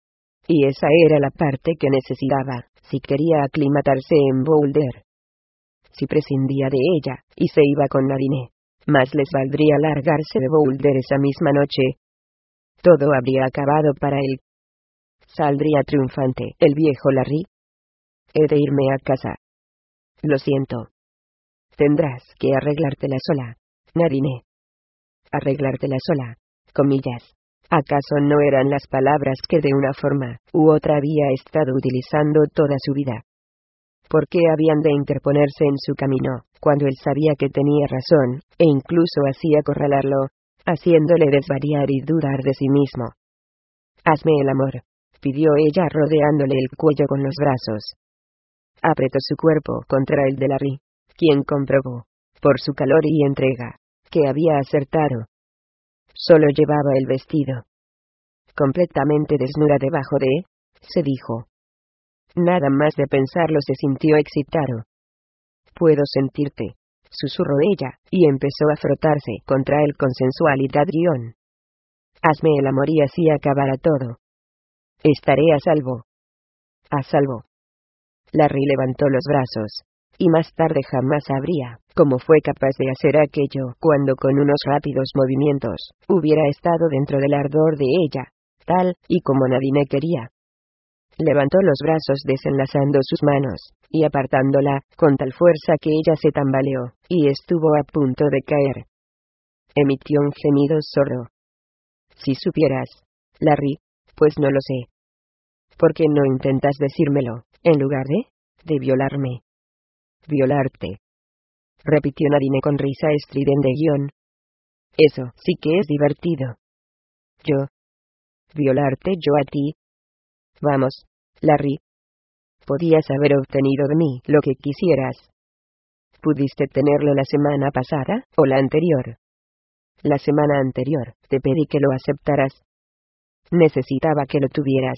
Y esa era la parte que necesitaba, si quería aclimatarse en Boulder. Si prescindía de ella, y se iba con Nadine, más les valdría largarse de Boulder esa misma noche. Todo habría acabado para él. Saldría triunfante el viejo Larry. He de irme a casa. Lo siento. Tendrás que arreglártela sola, Nadine. Arreglártela sola, comillas. ¿Acaso no eran las palabras que de una forma u otra había estado utilizando toda su vida? ¿Por qué habían de interponerse en su camino, cuando él sabía que tenía razón, e incluso hacía acorralarlo, haciéndole desvariar y dudar de sí mismo? Hazme el amor, pidió ella rodeándole el cuello con los brazos. Apretó su cuerpo contra el de Larry, quien comprobó, por su calor y entrega, que había acertado. Solo llevaba el vestido. Completamente desnuda debajo de, se dijo. Nada más de pensarlo se sintió excitado. Puedo sentirte, susurró ella, y empezó a frotarse contra él con sensualidad. Guión. Hazme el amor y así acabará todo. Estaré a salvo. A salvo. Larry levantó los brazos, y más tarde jamás sabría cómo fue capaz de hacer aquello cuando con unos rápidos movimientos hubiera estado dentro del ardor de ella, tal y como Nadine quería. Levantó los brazos desenlazando sus manos, y apartándola, con tal fuerza que ella se tambaleó, y estuvo a punto de caer. Emitió un gemido sordo. Si supieras, Larry, pues no lo sé. ¿Por qué no intentas decírmelo, en lugar de? De violarme. Violarte. Repitió Nadine con risa estridente guión. Eso sí que es divertido. Yo. Violarte yo a ti. Vamos, Larry. Podías haber obtenido de mí lo que quisieras. ¿Pudiste tenerlo la semana pasada, o la anterior? La semana anterior, te pedí que lo aceptaras. Necesitaba que lo tuvieras.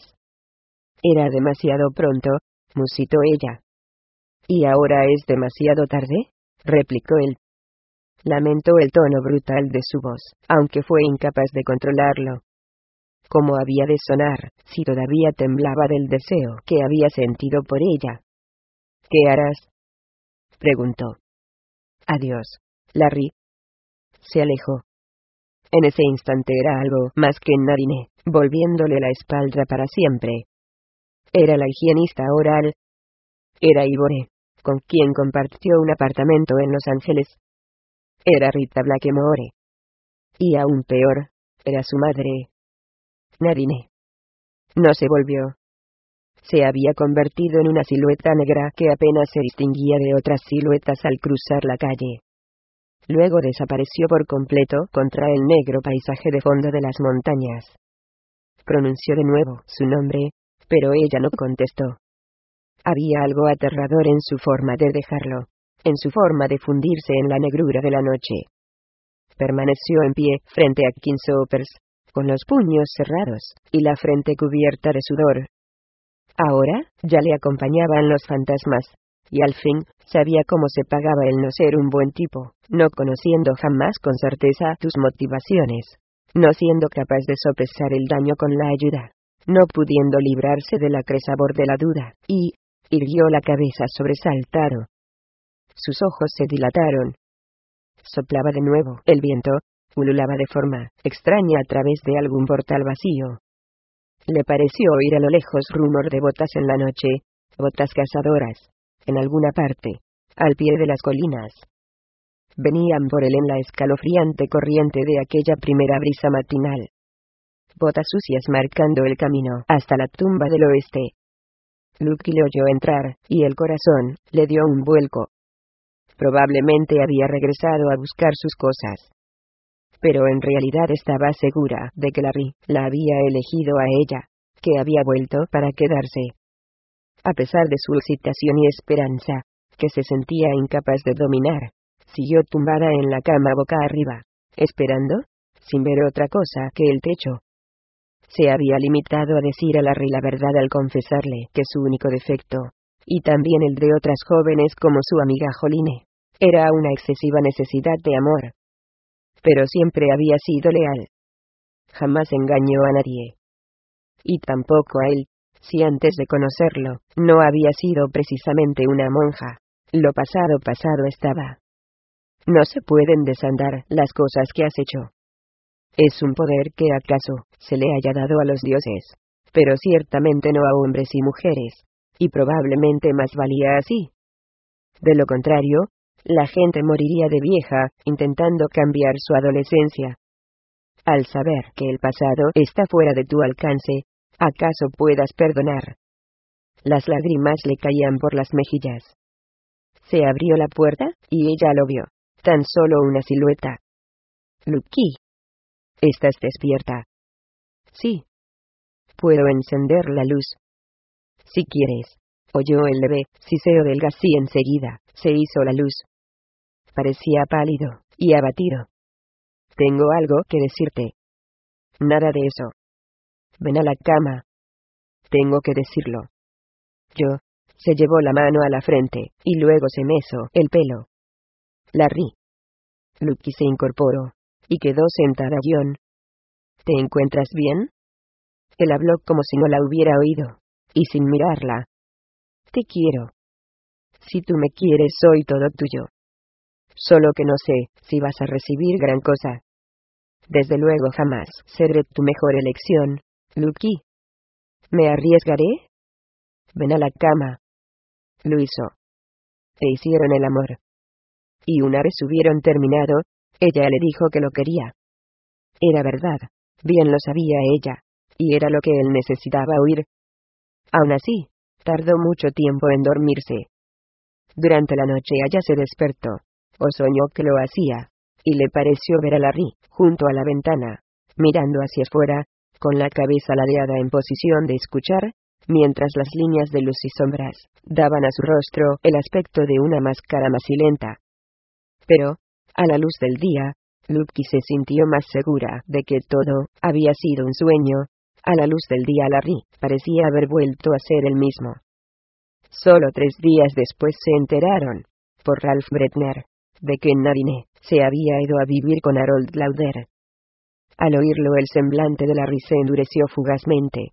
Era demasiado pronto, musitó ella. ¿Y ahora es demasiado tarde?, replicó él. Lamentó el tono brutal de su voz, aunque fue incapaz de controlarlo. ¿Cómo había de sonar, si todavía temblaba del deseo que había sentido por ella? ¿Qué harás?, preguntó. Adiós, Larry. Se alejó. En ese instante era algo más que Nadine, volviéndole la espalda para siempre. Era la higienista oral. Era Ivore, con quien compartió un apartamento en Los Ángeles. Era Rita Blackmore. Y aún peor, era su madre. Nadine. No se volvió. Se había convertido en una silueta negra que apenas se distinguía de otras siluetas al cruzar la calle. Luego desapareció por completo contra el negro paisaje de fondo de las montañas. Pronunció de nuevo su nombre, pero ella no contestó. Había algo aterrador en su forma de dejarlo, en su forma de fundirse en la negrura de la noche. Permaneció en pie, frente a Kingsopers, con los puños cerrados, y la frente cubierta de sudor. Ahora, ya le acompañaban los fantasmas, y al fin, sabía cómo se pagaba el no ser un buen tipo, no conociendo jamás con certeza tus motivaciones, no siendo capaz de sopesar el daño con la ayuda, no pudiendo librarse del acresabor de la duda, y, irguió la cabeza sobresaltado. Sus ojos se dilataron. Soplaba de nuevo el viento, ululaba de forma extraña a través de algún portal vacío. Le pareció oír a lo lejos rumor de botas en la noche, botas cazadoras, en alguna parte, al pie de las colinas. Venían por él en la escalofriante corriente de aquella primera brisa matinal. Botas sucias marcando el camino hasta la tumba del oeste. Lucky le oyó entrar, y el corazón le dio un vuelco. Probablemente había regresado a buscar sus cosas. Pero en realidad estaba segura de que Larry la había elegido a ella, que había vuelto para quedarse. A pesar de su excitación y esperanza, que se sentía incapaz de dominar, siguió tumbada en la cama boca arriba, esperando, sin ver otra cosa que el techo. Se había limitado a decir a Larry la verdad al confesarle que su único defecto, y también el de otras jóvenes como su amiga Joline, era una excesiva necesidad de amor. Pero siempre había sido leal. Jamás engañó a nadie. Y tampoco a él, si antes de conocerlo, no había sido precisamente una monja. Lo pasado pasado estaba. No se pueden desandar las cosas que has hecho. Es un poder que acaso se le haya dado a los dioses, pero ciertamente no a hombres y mujeres, y probablemente más valía así. De lo contrario, la gente moriría de vieja, intentando cambiar su adolescencia. Al saber que el pasado está fuera de tu alcance, ¿acaso puedas perdonar? Las lágrimas le caían por las mejillas. Se abrió la puerta, y ella lo vio. Tan solo una silueta. Lucky. ¿Estás despierta? Sí. Puedo encender la luz. Si quieres. Oyó el leve siseo del gas y enseguida se hizo la luz. Parecía pálido y abatido. Tengo algo que decirte. Nada de eso. Ven a la cama. Tengo que decirlo. Yo. Se llevó la mano a la frente, y luego se mesó el pelo. Larry. Lucky se incorporó, y quedó sentada guión. ¿Te encuentras bien? Él habló como si no la hubiera oído, y sin mirarla. Te quiero. Si tú me quieres, soy todo tuyo. Solo que no sé si vas a recibir gran cosa. Desde luego jamás seré tu mejor elección, Lucky. ¿Me arriesgaré? Ven a la cama. Lo hizo. E hicieron el amor. Y una vez hubieron terminado, ella le dijo que lo quería. Era verdad, bien lo sabía ella, y era lo que él necesitaba oír. Aún así, Tardó mucho tiempo en dormirse. Durante la noche ella se despertó, o soñó que lo hacía, y le pareció ver a Larry, junto a la ventana, mirando hacia afuera, con la cabeza ladeada en posición de escuchar, mientras las líneas de luz y sombras daban a su rostro el aspecto de una máscara macilenta. Pero, a la luz del día, Lucky se sintió más segura de que todo había sido un sueño. A la luz del día Larry parecía haber vuelto a ser el mismo. Solo tres días después se enteraron, por Ralph Bretner, de que Nadine se había ido a vivir con Harold Lauder. Al oírlo el semblante de Larry se endureció fugazmente.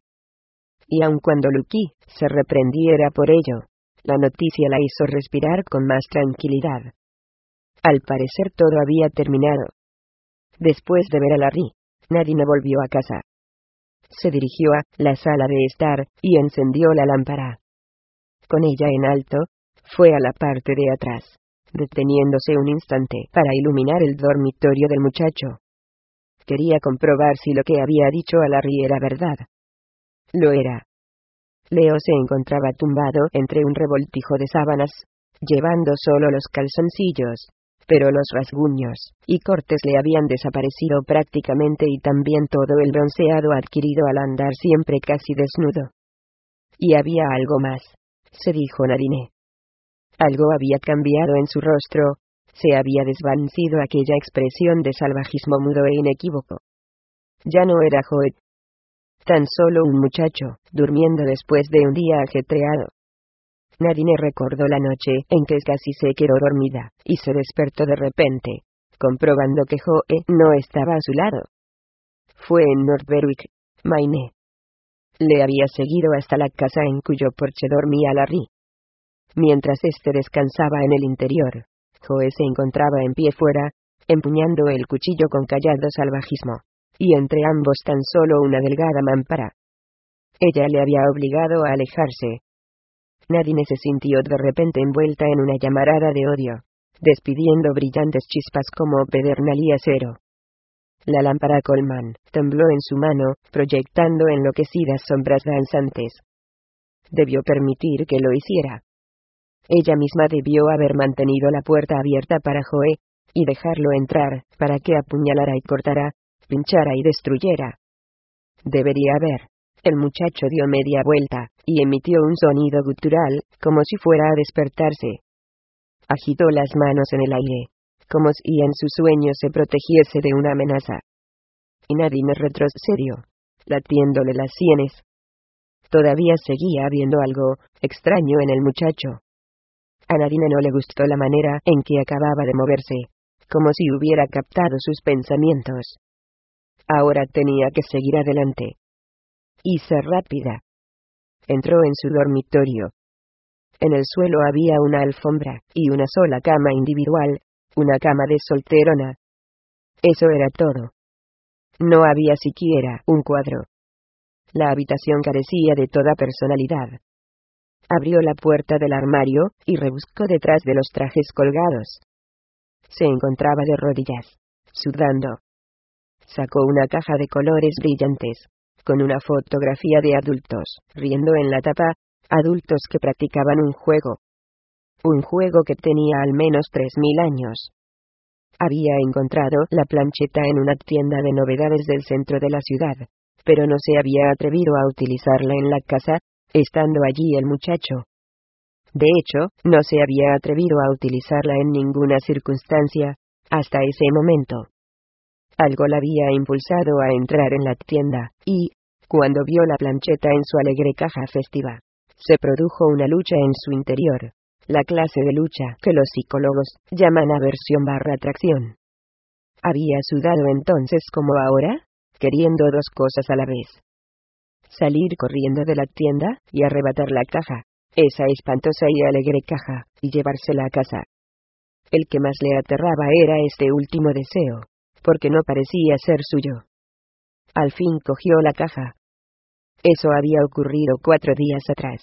Y aun cuando Lucky se reprendiera por ello, la noticia la hizo respirar con más tranquilidad. Al parecer todo había terminado. Después de ver a Larry, Nadine volvió a casa. Se dirigió a la sala de estar y encendió la lámpara. Con ella en alto, fue a la parte de atrás, deteniéndose un instante para iluminar el dormitorio del muchacho. Quería comprobar si lo que había dicho a Larry era verdad. Lo era. Leo se encontraba tumbado entre un revoltijo de sábanas, llevando solo los calzoncillos, pero los rasguños y cortes le habían desaparecido prácticamente y también todo el bronceado adquirido al andar siempre casi desnudo. Y había algo más, se dijo Nadine. Algo había cambiado en su rostro, se había desvanecido aquella expresión de salvajismo mudo e inequívoco. Ya no era Joe. Tan solo un muchacho, durmiendo después de un día ajetreado. Nadine recordó la noche en que casi se quedó dormida, y se despertó de repente, comprobando que Joe no estaba a su lado. Fue en North Berwick, Maine. Le había seguido hasta la casa en cuyo porche dormía Larry. Mientras éste descansaba en el interior, Joe se encontraba en pie fuera, empuñando el cuchillo con callado salvajismo, y entre ambos tan solo una delgada mampara. Ella le había obligado a alejarse. Nadine se sintió de repente envuelta en una llamarada de odio, despidiendo brillantes chispas como pedernal y acero. La lámpara Coleman tembló en su mano, proyectando enloquecidas sombras danzantes. Debió permitir que lo hiciera. Ella misma debió haber mantenido la puerta abierta para Joe, y dejarlo entrar, para que apuñalara y cortara, pinchara y destruyera. Debería haber. El muchacho dio media vuelta, y emitió un sonido gutural, como si fuera a despertarse. Agitó las manos en el aire, como si en su sueño se protegiese de una amenaza. Y Nadine retrocedió, latiéndole las sienes. Todavía seguía habiendo algo extraño en el muchacho. A Nadine no le gustó la manera en que acababa de moverse, como si hubiera captado sus pensamientos. Ahora tenía que seguir adelante. Y ser rápida. Entró en su dormitorio. En el suelo había una alfombra, y una sola cama individual, una cama de solterona. Eso era todo. No había siquiera un cuadro. La habitación carecía de toda personalidad. Abrió la puerta del armario, y rebuscó detrás de los trajes colgados. Se encontraba de rodillas, sudando. Sacó una caja de colores brillantes, con una fotografía de adultos, riendo en la tapa, adultos que practicaban un juego. Un juego que tenía al menos tres mil años. Había encontrado la plancheta en una tienda de novedades del centro de la ciudad, pero no se había atrevido a utilizarla en la casa, estando allí el muchacho. De hecho, no se había atrevido a utilizarla en ninguna circunstancia, hasta ese momento. Algo la había impulsado a entrar en la tienda, y, cuando vio la plancheta en su alegre caja festiva, se produjo una lucha en su interior, la clase de lucha que los psicólogos llaman aversión barra atracción. Había sudado entonces como ahora, queriendo dos cosas a la vez. Salir corriendo de la tienda, y arrebatar la caja, esa espantosa y alegre caja, y llevársela a casa. El que más le aterraba era este último deseo, porque no parecía ser suyo. Al fin cogió la caja. Eso había ocurrido cuatro días atrás.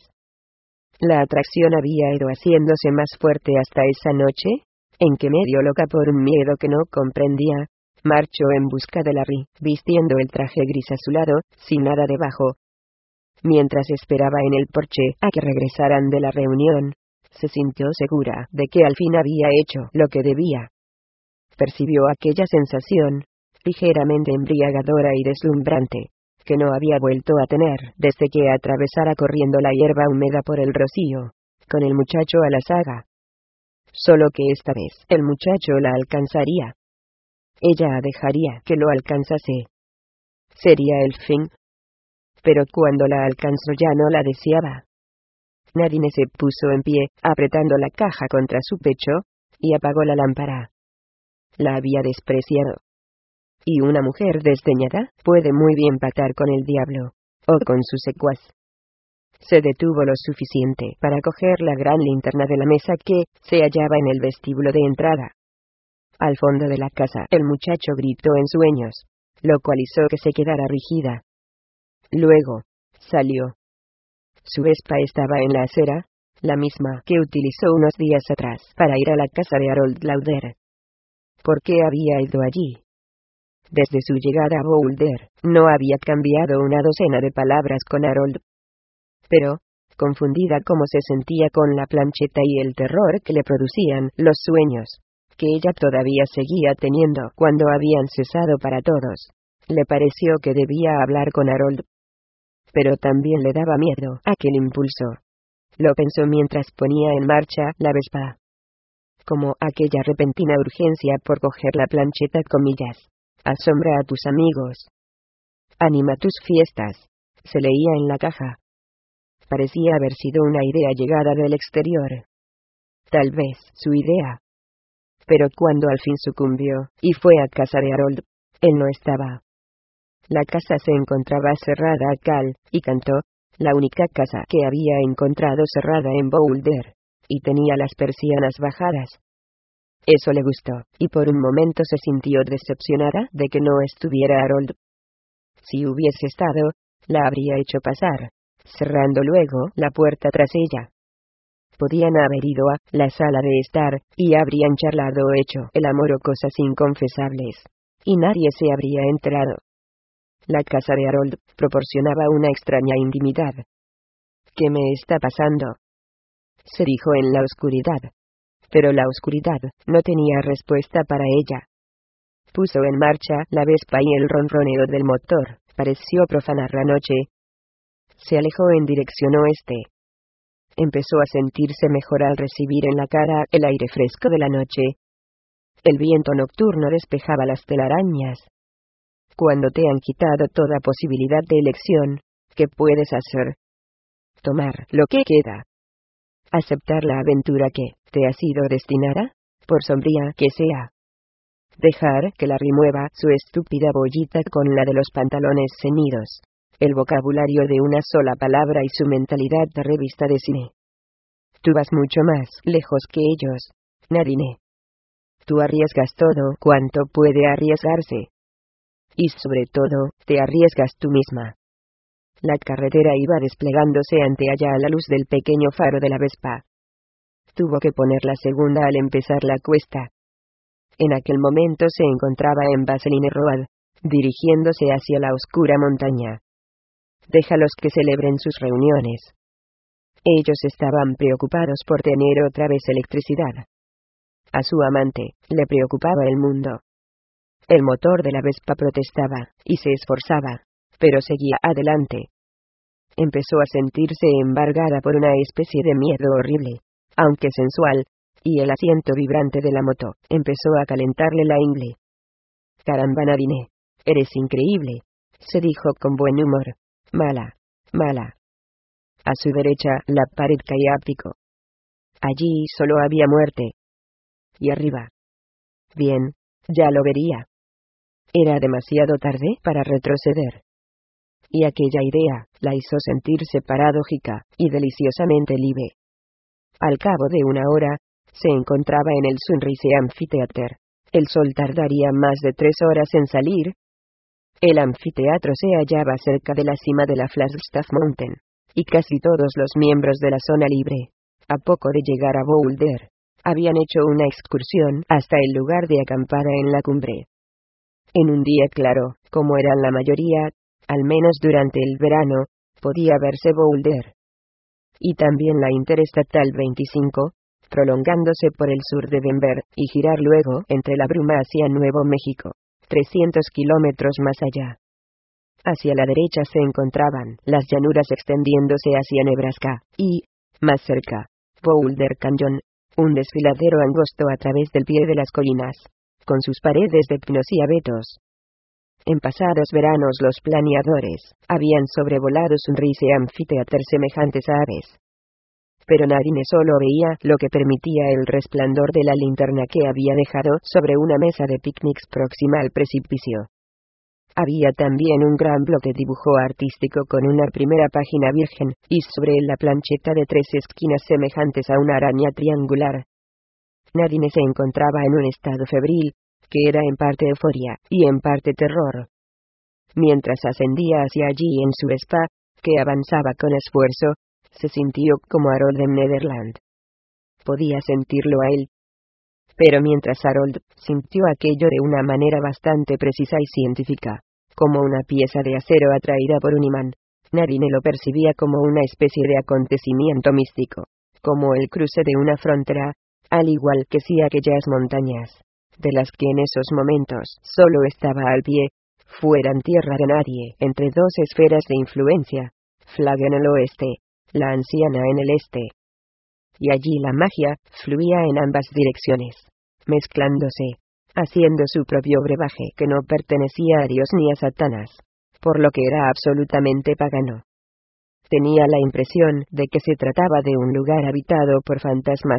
La atracción había ido haciéndose más fuerte hasta esa noche, en que medio loca por un miedo que no comprendía, marchó en busca de Larry, vistiendo el traje gris azulado, sin nada debajo. Mientras esperaba en el porche a que regresaran de la reunión, se sintió segura de que al fin había hecho lo que debía. Percibió aquella sensación, ligeramente embriagadora y deslumbrante, que no había vuelto a tener desde que atravesara corriendo la hierba húmeda por el rocío, con el muchacho a la zaga. Solo que esta vez el muchacho la alcanzaría. Ella dejaría que lo alcanzase. Sería el fin. Pero cuando la alcanzó ya no la deseaba. Nadine se puso en pie, apretando la caja contra su pecho, y apagó la lámpara. La había despreciado. Y una mujer desdeñada puede muy bien pactar con el diablo, o con su secuaz. Se detuvo lo suficiente para coger la gran linterna de la mesa que se hallaba en el vestíbulo de entrada. Al fondo de la casa el muchacho gritó en sueños, lo cual hizo que se quedara rígida. Luego, salió. Su Vespa estaba en la acera, la misma que utilizó unos días atrás para ir a la casa de Harold Lauder. ¿Por qué había ido allí? Desde su llegada a Boulder, no había cambiado una docena de palabras con Harold. Pero, confundida como se sentía con la plancheta y el terror que le producían los sueños, que ella todavía seguía teniendo cuando habían cesado para todos, le pareció que debía hablar con Harold. Pero también le daba miedo aquel impulso. Lo pensó mientras ponía en marcha la Vespa. Como aquella repentina urgencia por coger la plancheta, comillas. Asombra a tus amigos. Anima tus fiestas. Se leía en la caja. Parecía haber sido una idea llegada del exterior. Tal vez su idea. Pero cuando al fin sucumbió, y fue a casa de Harold, él no estaba. La casa se encontraba cerrada a cal y canto, la única casa que había encontrado cerrada en Boulder, y tenía las persianas bajadas. Eso le gustó, y por un momento se sintió decepcionada de que no estuviera Harold. Si hubiese estado, la habría hecho pasar, cerrando luego la puerta tras ella. Podían haber ido a la sala de estar, y habrían charlado o hecho el amor o cosas inconfesables, y nadie se habría enterado. La casa de Harold proporcionaba una extraña intimidad. ¿Qué me está pasando?, se dijo en la oscuridad. Pero la oscuridad no tenía respuesta para ella. Puso en marcha la Vespa y el ronroneo del motor pareció profanar la noche. Se alejó en dirección oeste. Empezó a sentirse mejor al recibir en la cara el aire fresco de la noche. El viento nocturno despejaba las telarañas. Cuando te han quitado toda posibilidad de elección, ¿qué puedes hacer? Tomar lo que queda. Aceptar la aventura que te ha sido destinada, por sombría que sea. Dejar que la remueva su estúpida bollita con la de los pantalones ceñidos, el vocabulario de una sola palabra y su mentalidad de revista de cine. Tú vas mucho más lejos que ellos, Nadine. Tú arriesgas todo cuanto puede arriesgarse. Y sobre todo, te arriesgas tú misma. La carretera iba desplegándose ante ella a la luz del pequeño faro de la Vespa. Tuvo que poner la segunda al empezar la cuesta. En aquel momento se encontraba en Vaseline Road, dirigiéndose hacia la oscura montaña. Déjalos que celebren sus reuniones. Ellos estaban preocupados por tener otra vez electricidad. A su amante le preocupaba el mundo. El motor de la Vespa protestaba, y se esforzaba, pero seguía adelante. Empezó a sentirse embargada por una especie de miedo horrible, aunque sensual, y el asiento vibrante de la moto empezó a calentarle la ingle. Caramba, Nadine, eres increíble, se dijo con buen humor. Mala, mala. A su derecha, la pared caía a pico. Allí solo había muerte. Y arriba. Bien, ya lo vería. Era demasiado tarde para retroceder. Y aquella idea la hizo sentirse paradójica y deliciosamente libre. Al cabo de una hora, se encontraba en el Sunrise Amphitheater. El sol tardaría más de tres horas en salir. El anfiteatro se hallaba cerca de la cima de la Flagstaff Mountain, y casi todos los miembros de la zona libre, a poco de llegar a Boulder, habían hecho una excursión hasta el lugar de acampada en la cumbre. En un día claro, como eran la mayoría, al menos durante el verano, podía verse Boulder. Y también la Interestatal veinticinco, prolongándose por el sur de Denver, y girar luego entre la bruma hacia Nuevo México, trescientos kilómetros más allá. Hacia la derecha se encontraban las llanuras extendiéndose hacia Nebraska, y, más cerca, Boulder Canyon, un desfiladero angosto a través del pie de las colinas, con sus paredes de pinos y abetos. En pasados veranos los planeadores habían sobrevolado Sunrise y Amphitheater semejantes a aves. Pero Nadine solo veía lo que permitía el resplandor de la linterna que había dejado sobre una mesa de picnics próxima al precipicio. Había también un gran bloque de dibujo artístico con una primera página virgen, y sobre él la plancheta de tres esquinas semejantes a una araña triangular. Nadine se encontraba en un estado febril, que era en parte euforia, y en parte terror. Mientras ascendía hacia allí en su Vespa, que avanzaba con esfuerzo, se sintió como Harold en Netherland. Podía sentirlo a él. Pero mientras Harold sintió aquello de una manera bastante precisa y científica, como una pieza de acero atraída por un imán, Nadine lo percibía como una especie de acontecimiento místico, como el cruce de una frontera, al igual que si aquellas montañas, de las que en esos momentos solo estaba al pie, fueran tierra de nadie entre dos esferas de influencia, Flag en el oeste, la anciana en el este. Y allí la magia fluía en ambas direcciones, mezclándose, haciendo su propio brebaje que no pertenecía a Dios ni a Satanás, por lo que era absolutamente pagano. Tenía la impresión de que se trataba de un lugar habitado por fantasmas.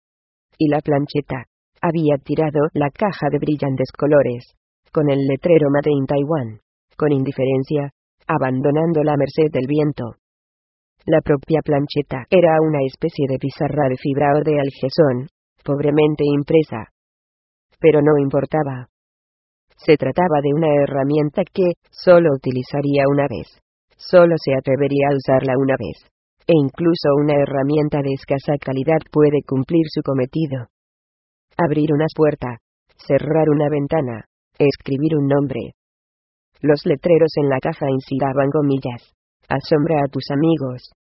Y la plancheta había tirado la caja de brillantes colores, con el letrero Made in Taiwan, con indiferencia, abandonando la merced del viento. La propia plancheta era una especie de pizarra de fibra o de algesón, pobremente impresa. Pero no importaba. Se trataba de una herramienta que solo utilizaría una vez. Solo se atrevería a usarla una vez. E incluso una herramienta de escasa calidad puede cumplir su cometido. Abrir una puerta, cerrar una ventana, escribir un nombre. Los letreros en la caja incitaban comillas. Asombra a tus amigos.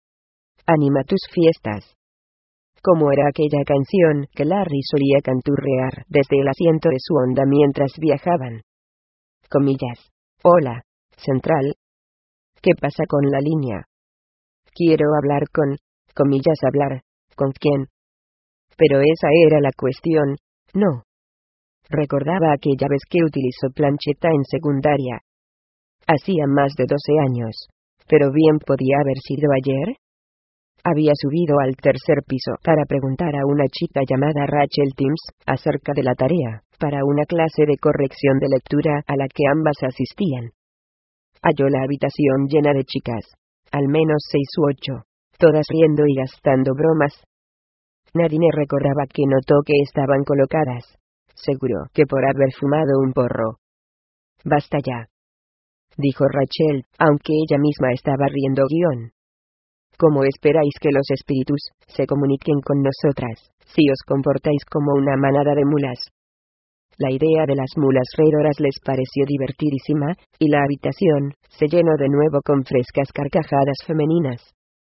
Anima tus fiestas. Como era aquella canción que Larry solía canturrear desde el asiento de su Honda mientras viajaban. Comillas. Hola, Central. ¿Qué pasa con la línea? Quiero hablar con, comillas hablar, ¿con quién? Pero esa era la cuestión, no. Recordaba aquella vez que utilizó plancheta en secundaria. Hacía más de doce años. ¿Pero bien podía haber sido ayer? Había subido al tercer piso para preguntar a una chica llamada Rachel Timms acerca de la tarea, para una clase de corrección de lectura a la que ambas asistían. Halló la habitación llena de chicas, al menos seis u ocho, todas riendo y gastando bromas. Nadine recordaba que notó que estaban colocadas, seguro que por haber fumado un porro. Basta ya, dijo Rachel, aunque ella misma estaba riendo guión. ¿Cómo esperáis que los espíritus se comuniquen con nosotras, si os comportáis como una manada de mulas? La idea de las mulas reidoras les pareció divertidísima, y la habitación se llenó de nuevo con frescas carcajadas femeninas.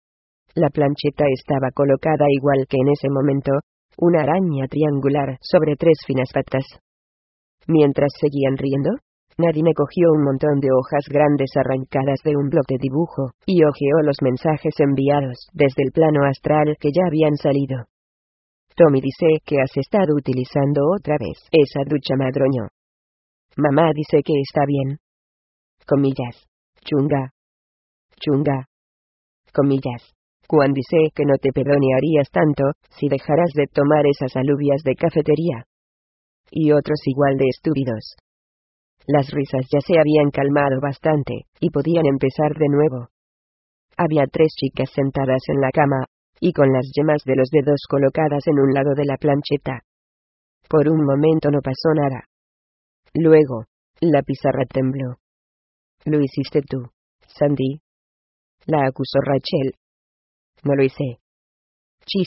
La plancheta estaba colocada igual que en ese momento, una araña triangular sobre tres finas patas. Mientras seguían riendo, Nadine cogió un montón de hojas grandes arrancadas de un bloc de dibujo, y hojeó los mensajes enviados desde el plano astral que ya habían salido. Tommy dice que has estado utilizando otra vez esa ducha madroño. Mamá dice que está bien. Comillas. Chunga. Chunga. Comillas. Juan dice que no te perdonarías tanto si dejaras de tomar esas alubias de cafetería. Y otros igual de estúpidos. Las risas ya se habían calmado bastante, y podían empezar de nuevo. Había tres chicas sentadas en la cama, y con las yemas de los dedos colocadas en un lado de la plancheta. Por un momento no pasó nada. Luego, la pizarra tembló. ¿Lo hiciste tú, Sandy?, la acusó Rachel. No lo hice. Chis.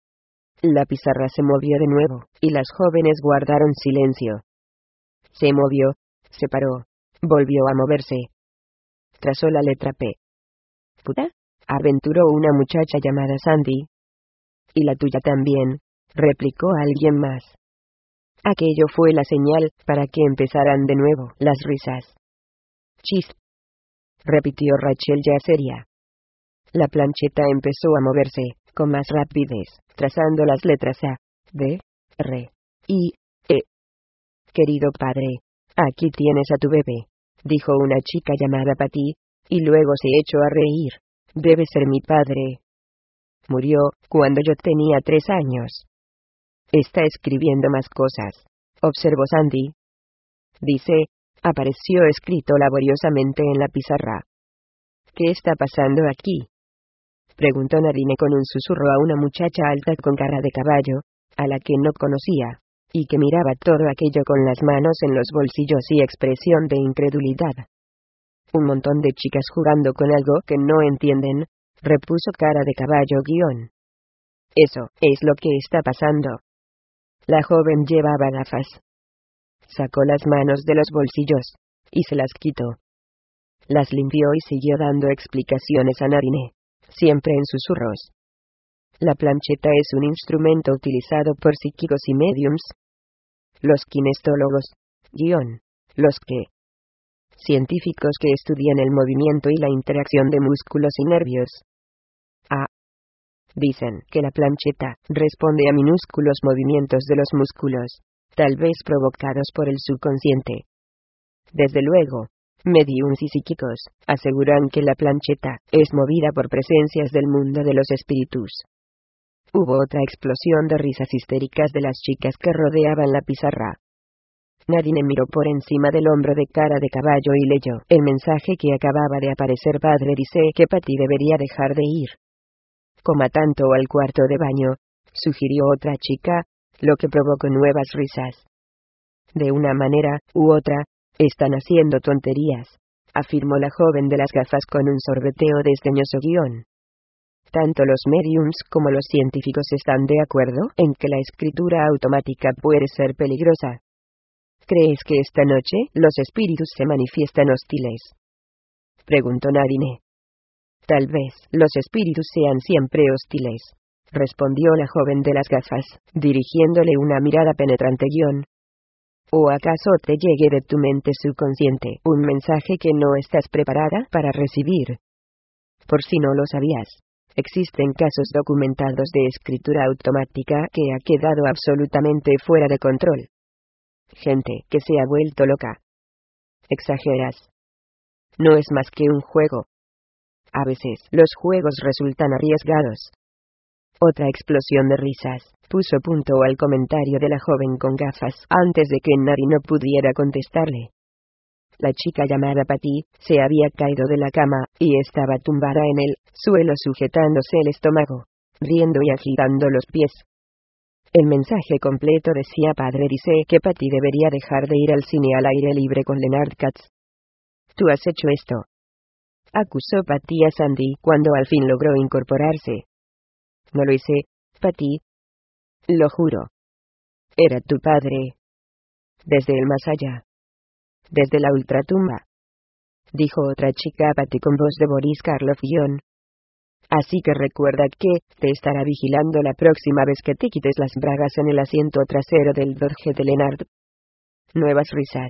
La pizarra se movió de nuevo, y las jóvenes guardaron silencio. Se movió, se paró, volvió a moverse. Trazó la letra P. disputa?, aventuró una muchacha llamada Sandy. Y la tuya también, replicó alguien más. Aquello fue la señal para que empezaran de nuevo las risas. Chis, repitió Rachel ya seria. La plancheta empezó a moverse, con más rapidez, trazando las letras A, D, R, I, E. Querido padre, aquí tienes a tu bebé, dijo una chica llamada Patty, y luego se echó a reír. Debe ser mi padre. Murió cuando yo tenía tres años. Está escribiendo más cosas, observó Sandy. Dice, apareció escrito laboriosamente en la pizarra. ¿Qué está pasando aquí?, preguntó Nadine con un susurro a una muchacha alta con cara de caballo, a la que no conocía, y que miraba todo aquello con las manos en los bolsillos y expresión de incredulidad. Un montón de chicas jugando con algo que no entienden, repuso cara de caballo guión. Eso es lo que está pasando. La joven llevaba gafas. Sacó las manos de los bolsillos, y se las quitó. Las limpió y siguió dando explicaciones a Nadine, siempre en susurros. La plancheta es un instrumento utilizado por psíquicos y mediums. Los kinestólogos, guión, los que científicos que estudian el movimiento y la interacción de músculos y nervios. A. Dicen que la plancheta responde a minúsculos movimientos de los músculos, tal vez provocados por el subconsciente. Desde luego, mediums y psíquicos aseguran que la plancheta es movida por presencias del mundo de los espíritus. Hubo otra explosión de risas histéricas de las chicas que rodeaban la pizarra. Nadine miró por encima del hombro de cara de caballo y leyó el mensaje que acababa de aparecer. Padre dice que Patty debería dejar de ir. Coma tanto al cuarto de baño, sugirió otra chica, lo que provocó nuevas risas. De una manera u otra, están haciendo tonterías, afirmó la joven de las gafas con un sorbeteo desdeñoso guión. Tanto los mediums como los científicos están de acuerdo en que la escritura automática puede ser peligrosa. ¿Crees que esta noche los espíritus se manifiestan hostiles?, preguntó Nadine. Tal vez los espíritus sean siempre hostiles, respondió la joven de las gafas, dirigiéndole una mirada penetrante guión. ¿O acaso te llegue de tu mente subconsciente un mensaje que no estás preparada para recibir? Por si no lo sabías, existen casos documentados de escritura automática que ha quedado absolutamente fuera de control. Gente que se ha vuelto loca. Exageras. No es más que un juego. A veces los juegos resultan arriesgados. Otra explosión de risas puso punto al comentario de la joven con gafas antes de que Nadine pudiera contestarle. La chica llamada Patty se había caído de la cama y estaba tumbada en el suelo sujetándose el estómago, riendo y agitando los pies. El mensaje completo decía: Padre dice que Patty debería dejar de ir al cine al aire libre con Leonard Katz. ¿Tú has hecho esto?, acusó Patty a Sandy cuando al fin logró incorporarse. No lo hice, Patty. Lo juro. Era tu padre. Desde el más allá. Desde la ultratumba. Dijo otra chica a Patty con voz de Boris Karloff guión. Así que recuerda que te estará vigilando la próxima vez que te quites las bragas en el asiento trasero del Dodge de Leonard. Nuevas risas.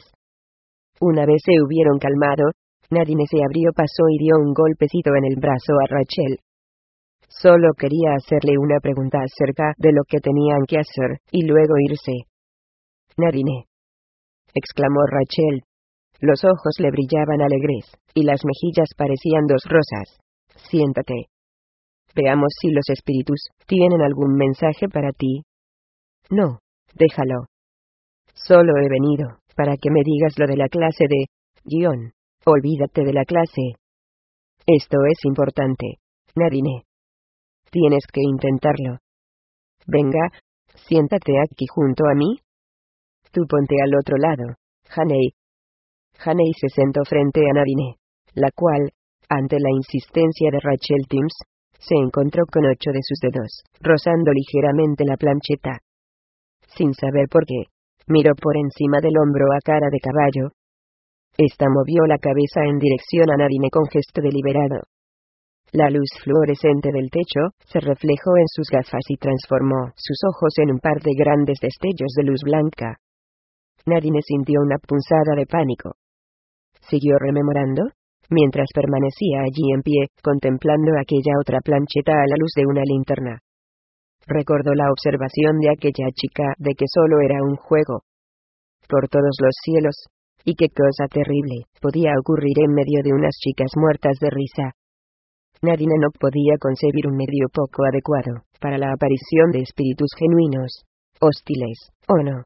Una vez se hubieron calmado, Nadine se abrió paso y dio un golpecito en el brazo a Rachel. Solo quería hacerle una pregunta acerca de lo que tenían que hacer, y luego irse. Nadine, exclamó Rachel. Los ojos le brillaban alegres, y las mejillas parecían dos rosas. Siéntate. Veamos si los espíritus tienen algún mensaje para ti. No, déjalo. Solo he venido para que me digas lo de la clase de guión. Olvídate de la clase. Esto es importante, Nadine. Tienes que intentarlo. Venga, siéntate aquí junto a mí. Tú ponte al otro lado, Haney. Haney se sentó frente a Nadine, la cual, ante la insistencia de Rachel Timms, se encontró con ocho de sus dedos, rozando ligeramente la plancheta. Sin saber por qué, miró por encima del hombro a cara de caballo. Esta movió la cabeza en dirección a Nadine con gesto deliberado. La luz fluorescente del techo se reflejó en sus gafas y transformó sus ojos en un par de grandes destellos de luz blanca. Nadine sintió una punzada de pánico. Siguió rememorando, mientras permanecía allí en pie, contemplando aquella otra plancheta a la luz de una linterna. Recordó la observación de aquella chica de que solo era un juego. Por todos los cielos, y qué cosa terrible podía ocurrir en medio de unas chicas muertas de risa. Nadine no podía concebir un medio poco adecuado para la aparición de espíritus genuinos, hostiles, ¿o no?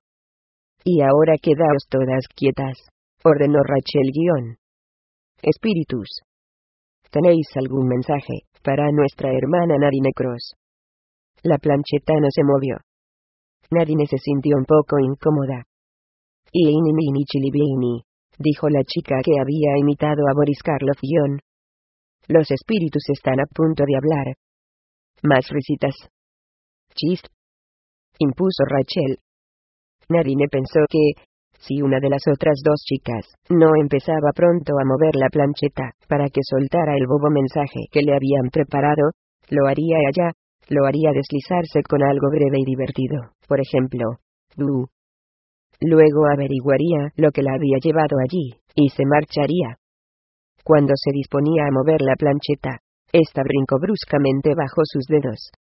Y ahora quedaos todas quietas, ordenó Rachel guión. Espíritus. ¿Tenéis algún mensaje para nuestra hermana Nadine Cross? La plancheta no se movió. Nadine se sintió un poco incómoda. Iini mini chilibini, dijo la chica que había imitado a Boris Karloff guión. Los espíritus están a punto de hablar. Más risitas. Chist. Impuso Rachel. Nadine pensó que, si una de las otras dos chicas no empezaba pronto a mover la plancheta para que soltara el bobo mensaje que le habían preparado, lo haría ella, lo haría deslizarse con algo breve y divertido, por ejemplo, «bu». Luego averiguaría lo que la había llevado allí, y se marcharía. Cuando se disponía a mover la plancheta, ésta brincó bruscamente bajo sus dedos.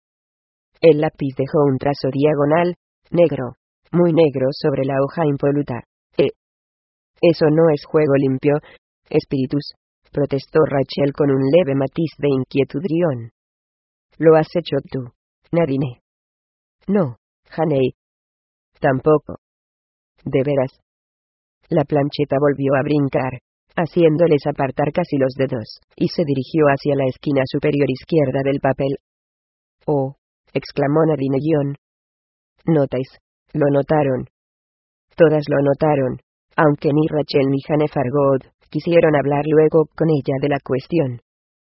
El lápiz dejó un trazo diagonal, negro, muy negro sobre la hoja impoluta. Eh. Eso no es juego limpio, espíritus, protestó Rachel con un leve matiz de inquietud guión. Lo has hecho tú, Nadine. No, Haney. Tampoco. ¿De veras? La plancheta volvió a brincar, haciéndoles apartar casi los dedos, y se dirigió hacia la esquina superior izquierda del papel. Oh, exclamó Nadine guión. Notáis, lo notaron. Todas lo notaron, aunque ni Rachel ni Jane Fargood quisieron hablar luego con ella de la cuestión.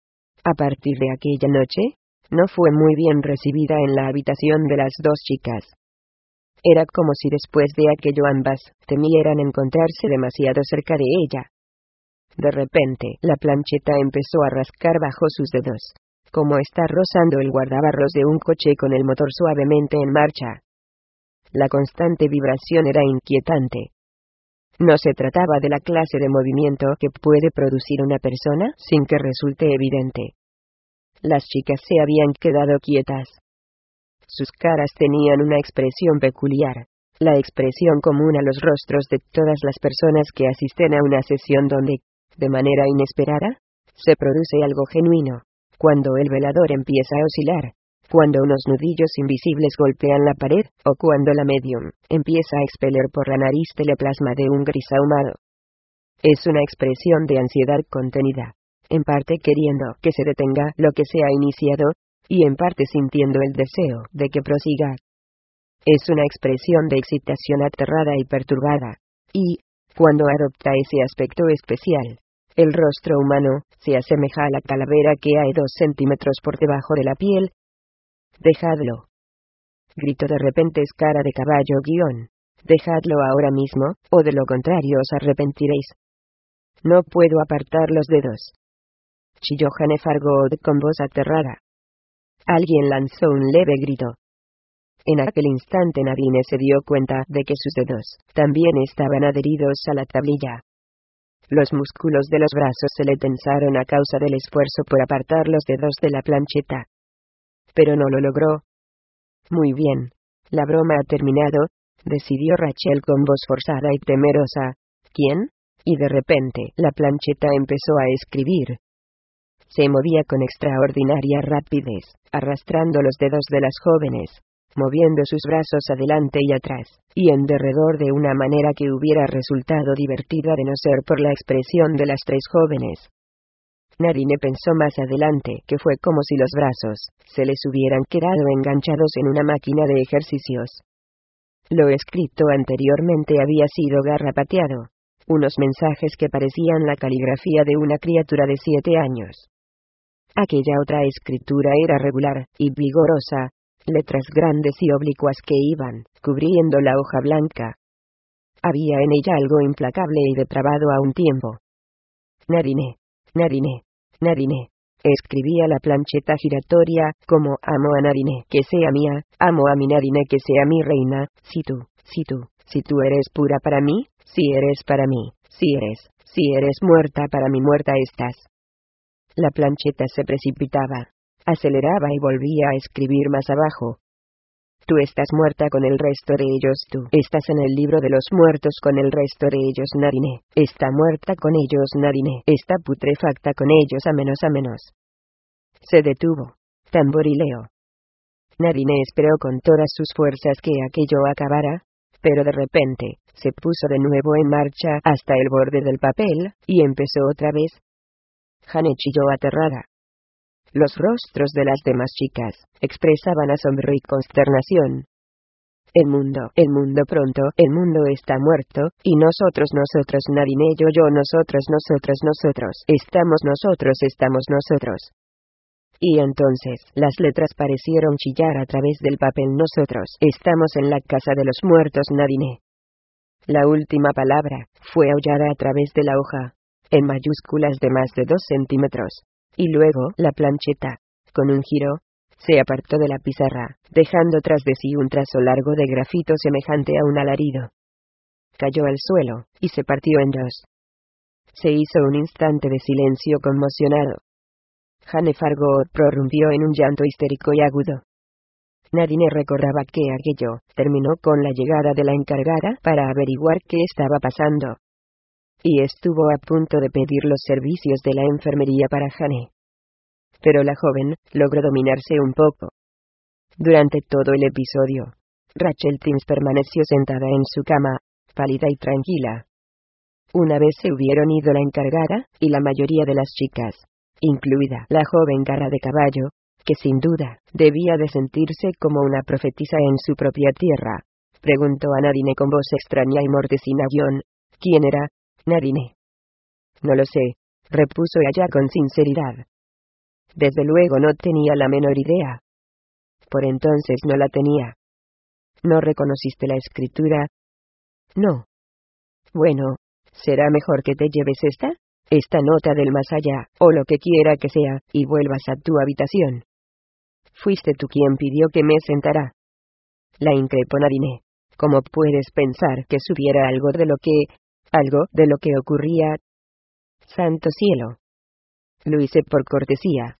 A partir de aquella noche, no fue muy bien recibida en la habitación de las dos chicas. Era como si después de aquello ambas temieran encontrarse demasiado cerca de ella. De repente, la plancheta empezó a rascar bajo sus dedos, como estar rozando el guardabarros de un coche con el motor suavemente en marcha. La constante vibración era inquietante. No se trataba de la clase de movimiento que puede producir una persona sin que resulte evidente. Las chicas se habían quedado quietas. Sus caras tenían una expresión peculiar, la expresión común a los rostros de todas las personas que asisten a una sesión donde, de manera inesperada, se produce algo genuino, cuando el velador empieza a oscilar, cuando unos nudillos invisibles golpean la pared, o cuando la medium empieza a expeler por la nariz teleplasma de un gris ahumado. Es una expresión de ansiedad contenida, en parte queriendo que se detenga lo que se ha iniciado, y en parte sintiendo el deseo de que prosiga. Es una expresión de excitación aterrada y perturbada, y, cuando adopta ese aspecto especial, el rostro humano se asemeja a la calavera que hay dos centímetros por debajo de la piel. Dejadlo. Gritó de repente Escara de Caballo guión. Dejadlo ahora mismo, o de lo contrario os arrepentiréis. No puedo apartar los dedos. Chilló Jane Fargood con voz aterrada. Alguien lanzó un leve grito. En aquel instante Nadine se dio cuenta de que sus dedos también estaban adheridos a la tablilla. Los músculos de los brazos se le tensaron a causa del esfuerzo por apartar los dedos de la plancheta. Pero no lo logró. Muy bien, la broma ha terminado, decidió Rachel con voz forzada y temerosa. ¿Quién? Y de repente la plancheta empezó a escribir. Se movía con extraordinaria rapidez, arrastrando los dedos de las jóvenes, moviendo sus brazos adelante y atrás, y en derredor de una manera que hubiera resultado divertida de no ser por la expresión de las tres jóvenes. Nadine pensó más adelante que fue como si los brazos se les hubieran quedado enganchados en una máquina de ejercicios. Lo escrito anteriormente había sido garrapateado, unos mensajes que parecían la caligrafía de una criatura de siete años. Aquella otra escritura era regular y vigorosa, letras grandes y oblicuas que iban cubriendo la hoja blanca. Había en ella algo implacable y depravado a un tiempo. Nadine, Nadine, Nadine, Escribía la plancheta giratoria, como amo a Nadine que sea mía, amo a mi Nadine que sea mi reina, si tú, si tú, si tú eres pura para mí, si eres para mí, si eres, si eres muerta para mí muerta estás. La plancheta se precipitaba, aceleraba y volvía a escribir más abajo. Tú estás muerta con el resto de ellos, tú estás en el libro de los muertos con el resto de ellos Nadine, está muerta con ellos Nadine, está putrefacta con ellos a menos a menos. Se detuvo. Tamborileo. Nadine esperó con todas sus fuerzas que aquello acabara, pero de repente, se puso de nuevo en marcha hasta el borde del papel, y empezó otra vez. Jane chilló aterrada. Los rostros de las demás chicas expresaban asombro y consternación. El mundo, el mundo pronto, el mundo está muerto, y nosotros, nosotros, Nadine, yo, yo, nosotros, nosotros, nosotros, estamos nosotros, estamos nosotros. Y entonces, las letras parecieron chillar a través del papel. Nosotros estamos en la casa de los muertos Nadine. La última palabra fue aullada a través de la hoja, en mayúsculas de más de dos centímetros. Y luego, la plancheta, con un giro, se apartó de la pizarra, dejando tras de sí un trazo largo de grafito semejante a un alarido. Cayó al suelo, y se partió en dos. Se hizo un instante de silencio conmocionado. Jane Fargo prorrumpió en un llanto histérico y agudo. Nadine recordaba que aquello terminó con la llegada de la encargada para averiguar qué estaba pasando. Y estuvo a punto de pedir los servicios de la enfermería para Jane. Pero la joven logró dominarse un poco. Durante todo el episodio, Rachel Timms permaneció sentada en su cama, pálida y tranquila. Una vez se hubieron ido la encargada y la mayoría de las chicas, incluida la joven Garra de Caballo, que sin duda debía de sentirse como una profetisa en su propia tierra, preguntó a Nadine con voz extraña y mortecina. ¿Quién era, Nadine? No lo sé, repuso ella con sinceridad. Desde luego no tenía la menor idea. Por entonces no la tenía. ¿No reconociste la escritura? No. Bueno, será mejor que te lleves esta, esta nota del más allá, o lo que quiera que sea, y vuelvas a tu habitación. Fuiste tú quien pidió que me sentara. La increpó Nadine. ¿Cómo puedes pensar que supiera algo de lo que, algo de lo que ocurría? Santo cielo. Lo hice por cortesía.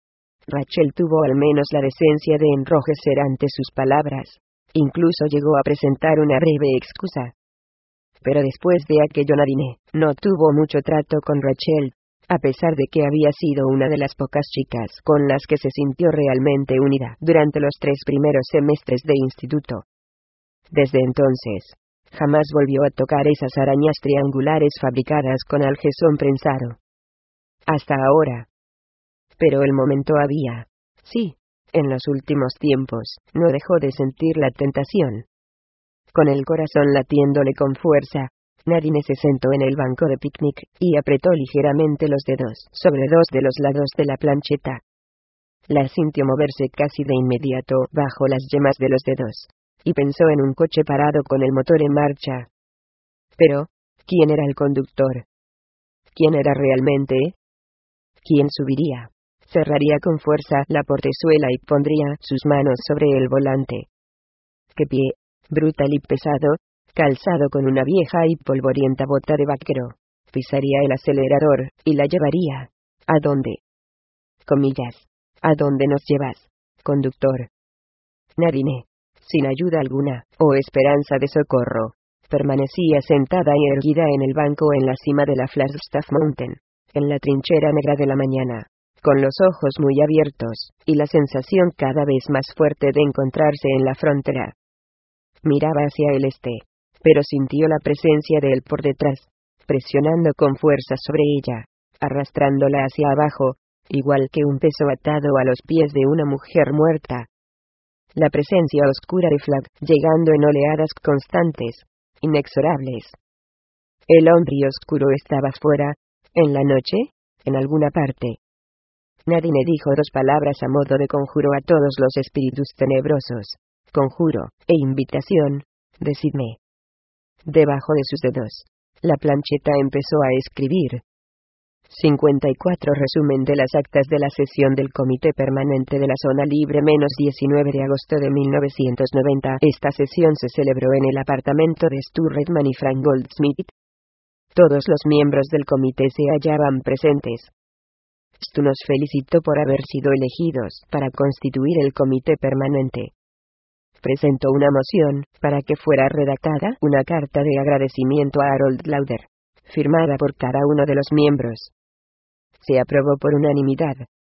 Rachel tuvo al menos la decencia de enrojecer ante sus palabras. Incluso llegó a presentar una breve excusa. Pero después de aquello Nadine no tuvo mucho trato con Rachel, a pesar de que había sido una de las pocas chicas con las que se sintió realmente unida durante los tres primeros semestres de instituto. Desde entonces, jamás volvió a tocar esas arañas triangulares fabricadas con algesón prensado. Hasta ahora. Pero el momento había, sí, en los últimos tiempos, no dejó de sentir la tentación. Con el corazón latiéndole con fuerza, Nadine se sentó en el banco de picnic, y apretó ligeramente los dedos sobre dos de los lados de la plancheta. La sintió moverse casi de inmediato bajo las yemas de los dedos, y pensó en un coche parado con el motor en marcha. Pero, ¿quién era el conductor? ¿Quién era realmente? ¿Quién subiría? Cerraría con fuerza la portezuela y pondría sus manos sobre el volante. ¡Qué pie! Brutal y pesado, calzado con una vieja y polvorienta bota de vaquero. Pisaría el acelerador, y la llevaría. ¿A dónde? Comillas. ¿A dónde nos llevas, conductor? Nadine, sin ayuda alguna, o esperanza de socorro, permanecía sentada y erguida en el banco en la cima de la Flagstaff Mountain, en la trinchera negra de la mañana, con los ojos muy abiertos, y la sensación cada vez más fuerte de encontrarse en la frontera. Miraba hacia el este, pero sintió la presencia de él por detrás, presionando con fuerza sobre ella, arrastrándola hacia abajo, igual que un peso atado a los pies de una mujer muerta. La presencia oscura de Flag, llegando en oleadas constantes, inexorables. El hombre oscuro estaba fuera, en la noche, en alguna parte. Nadine dijo dos palabras a modo de conjuro a todos los espíritus tenebrosos. Conjuro, e invitación, decidme. Debajo de sus dedos, la plancheta empezó a escribir. cincuenta y cuatro Resumen de las actas de la sesión del Comité Permanente de la Zona Libre diecinueve de agosto de mil novecientos noventa. Esta sesión se celebró en el apartamento de Stu Redman y Frank Goldsmith. Todos los miembros del comité se hallaban presentes. Stu nos felicitó por haber sido elegidos para constituir el Comité Permanente. Presentó una moción para que fuera redactada una carta de agradecimiento a Harold Lauder, firmada por cada uno de los miembros. Se aprobó por unanimidad.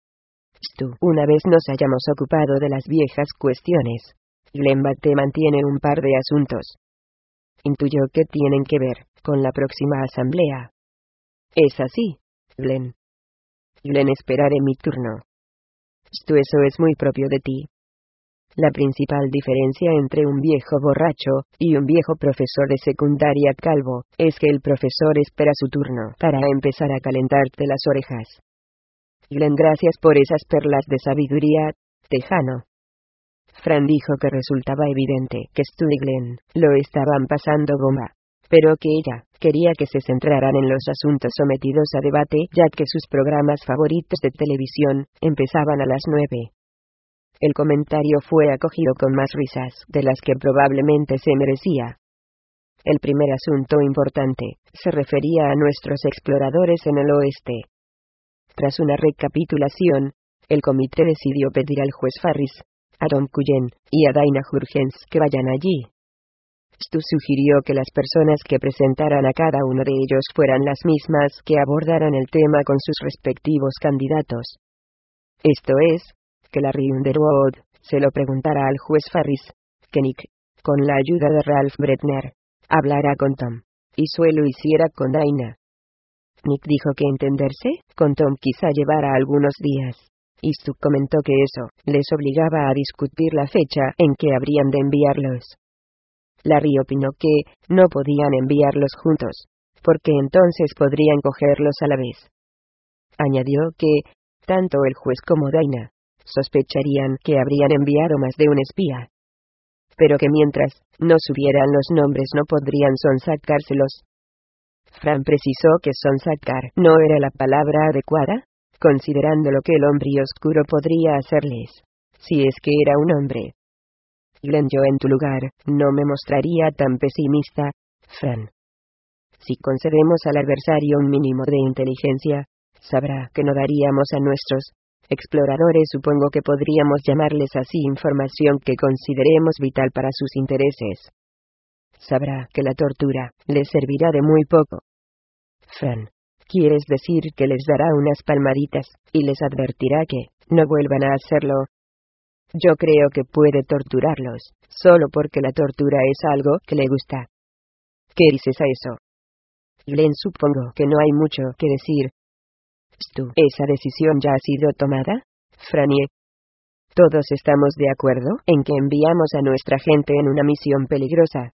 Stu, una vez nos hayamos ocupado de las viejas cuestiones, Glenn Bate mantiene un par de asuntos. Intuyo que tienen que ver con la próxima asamblea. ¿Es así, Glenn? Glenn, esperaré mi turno. Stu, eso es muy propio de ti. La principal diferencia entre un viejo borracho y un viejo profesor de secundaria calvo es que el profesor espera su turno para empezar a calentarte las orejas. Glenn, gracias por esas perlas de sabiduría, tejano. Fran dijo que resultaba evidente que Stu y Glenn lo estaban pasando bomba, pero que ella quería que se centraran en los asuntos sometidos a debate, ya que sus programas favoritos de televisión empezaban a las nueve. El comentario fue acogido con más risas de las que probablemente se merecía. El primer asunto importante se refería a nuestros exploradores en el oeste. Tras una recapitulación, el comité decidió pedir al juez Farris, a Tom Cullen y a Dana Jurgens que vayan allí. Stu sugirió que las personas que presentaran a cada uno de ellos fueran las mismas que abordaran el tema con sus respectivos candidatos. Esto es, que Larry Underwood se lo preguntara al juez Farris, que Nick, con la ayuda de Ralph Bretner, hablara con Tom, y Sue lo hiciera con Dana. Nick dijo que entenderse con Tom quizá llevara algunos días, y Stu comentó que eso les obligaba a discutir la fecha en que habrían de enviarlos. Larry opinó que no podían enviarlos juntos, porque entonces podrían cogerlos a la vez. Añadió que tanto el juez como Dana sospecharían que habrían enviado más de un espía, pero que mientras no subieran los nombres no podrían sonsacárselos. Fran precisó que sonsacar no era la palabra adecuada, considerando lo que el hombre oscuro podría hacerles, si es que era un hombre. Glenn, yo en tu lugar no me mostraría tan pesimista, Fran. Si concedemos al adversario un mínimo de inteligencia, sabrá que no daríamos a nuestros exploradores, supongo que podríamos llamarles así, información que consideremos vital para sus intereses. Sabrá que la tortura les servirá de muy poco. Fran, ¿quieres decir que les dará unas palmaditas y les advertirá que no vuelvan a hacerlo? Yo creo que puede torturarlos, solo porque la tortura es algo que le gusta. ¿Qué dices a eso? Glenn, supongo que no hay mucho que decir. Stu, ¿esa decisión ya ha sido tomada, Franny? Todos estamos de acuerdo en que enviamos a nuestra gente en una misión peligrosa.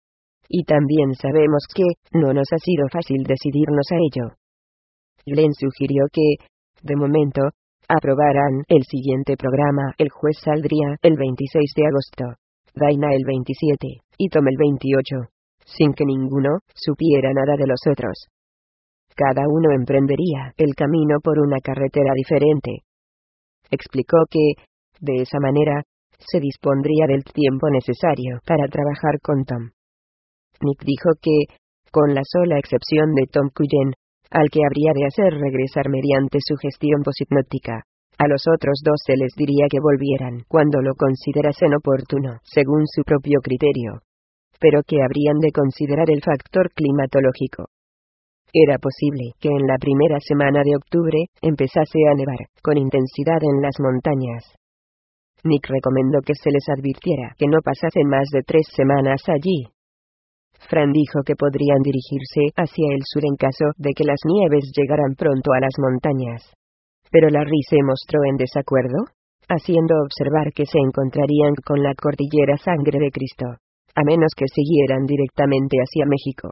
Y también sabemos que no nos ha sido fácil decidirnos a ello. Glenn sugirió que, de momento, aprobaran el siguiente programa. El juez saldría el veintiséis de agosto, Dana el veintisiete, y Tom el veintiocho, sin que ninguno supiera nada de los otros. Cada uno emprendería el camino por una carretera diferente. Explicó que, de esa manera, se dispondría del tiempo necesario para trabajar con Tom. Nick dijo que, con la sola excepción de Tom Cullen, al que habría de hacer regresar mediante su gestión poshipnótica, a los otros dos se les diría que volvieran cuando lo considerasen oportuno, según su propio criterio, pero que habrían de considerar el factor climatológico. Era posible que en la primera semana de octubre empezase a nevar con intensidad en las montañas. Nick recomendó que se les advirtiera que no pasasen más de tres semanas allí. Fran dijo que podrían dirigirse hacia el sur en caso de que las nieves llegaran pronto a las montañas. Pero Larry se mostró en desacuerdo, haciendo observar que se encontrarían con la cordillera Sangre de Cristo, a menos que siguieran directamente hacia México.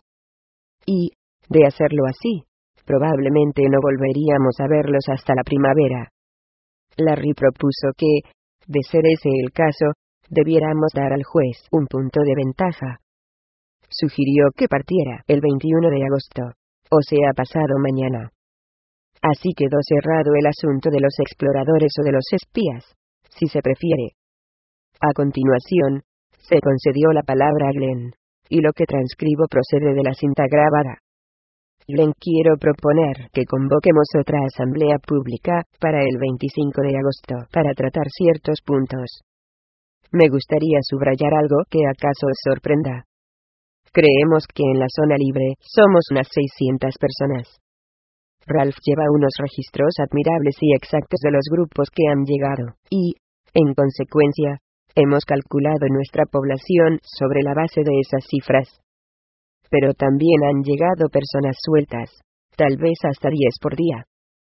Y, de hacerlo así, probablemente no volveríamos a verlos hasta la primavera. Larry propuso que, de ser ese el caso, debiéramos dar al juez un punto de ventaja. Sugirió que partiera el veintiuno de agosto, o sea pasado mañana. Así quedó cerrado el asunto de los exploradores o de los espías, si se prefiere. A continuación, se concedió la palabra a Glenn, y lo que transcribo procede de la cinta grabada. Glenn, quiero proponer que convoquemos otra asamblea pública para el veinticinco de agosto para tratar ciertos puntos. Me gustaría subrayar algo que acaso os sorprenda. Creemos que en la zona libre somos unas seiscientas personas. Ralph lleva unos registros admirables y exactos de los grupos que han llegado, y, en consecuencia, hemos calculado nuestra población sobre la base de esas cifras. Pero también han llegado personas sueltas, tal vez hasta diez por día.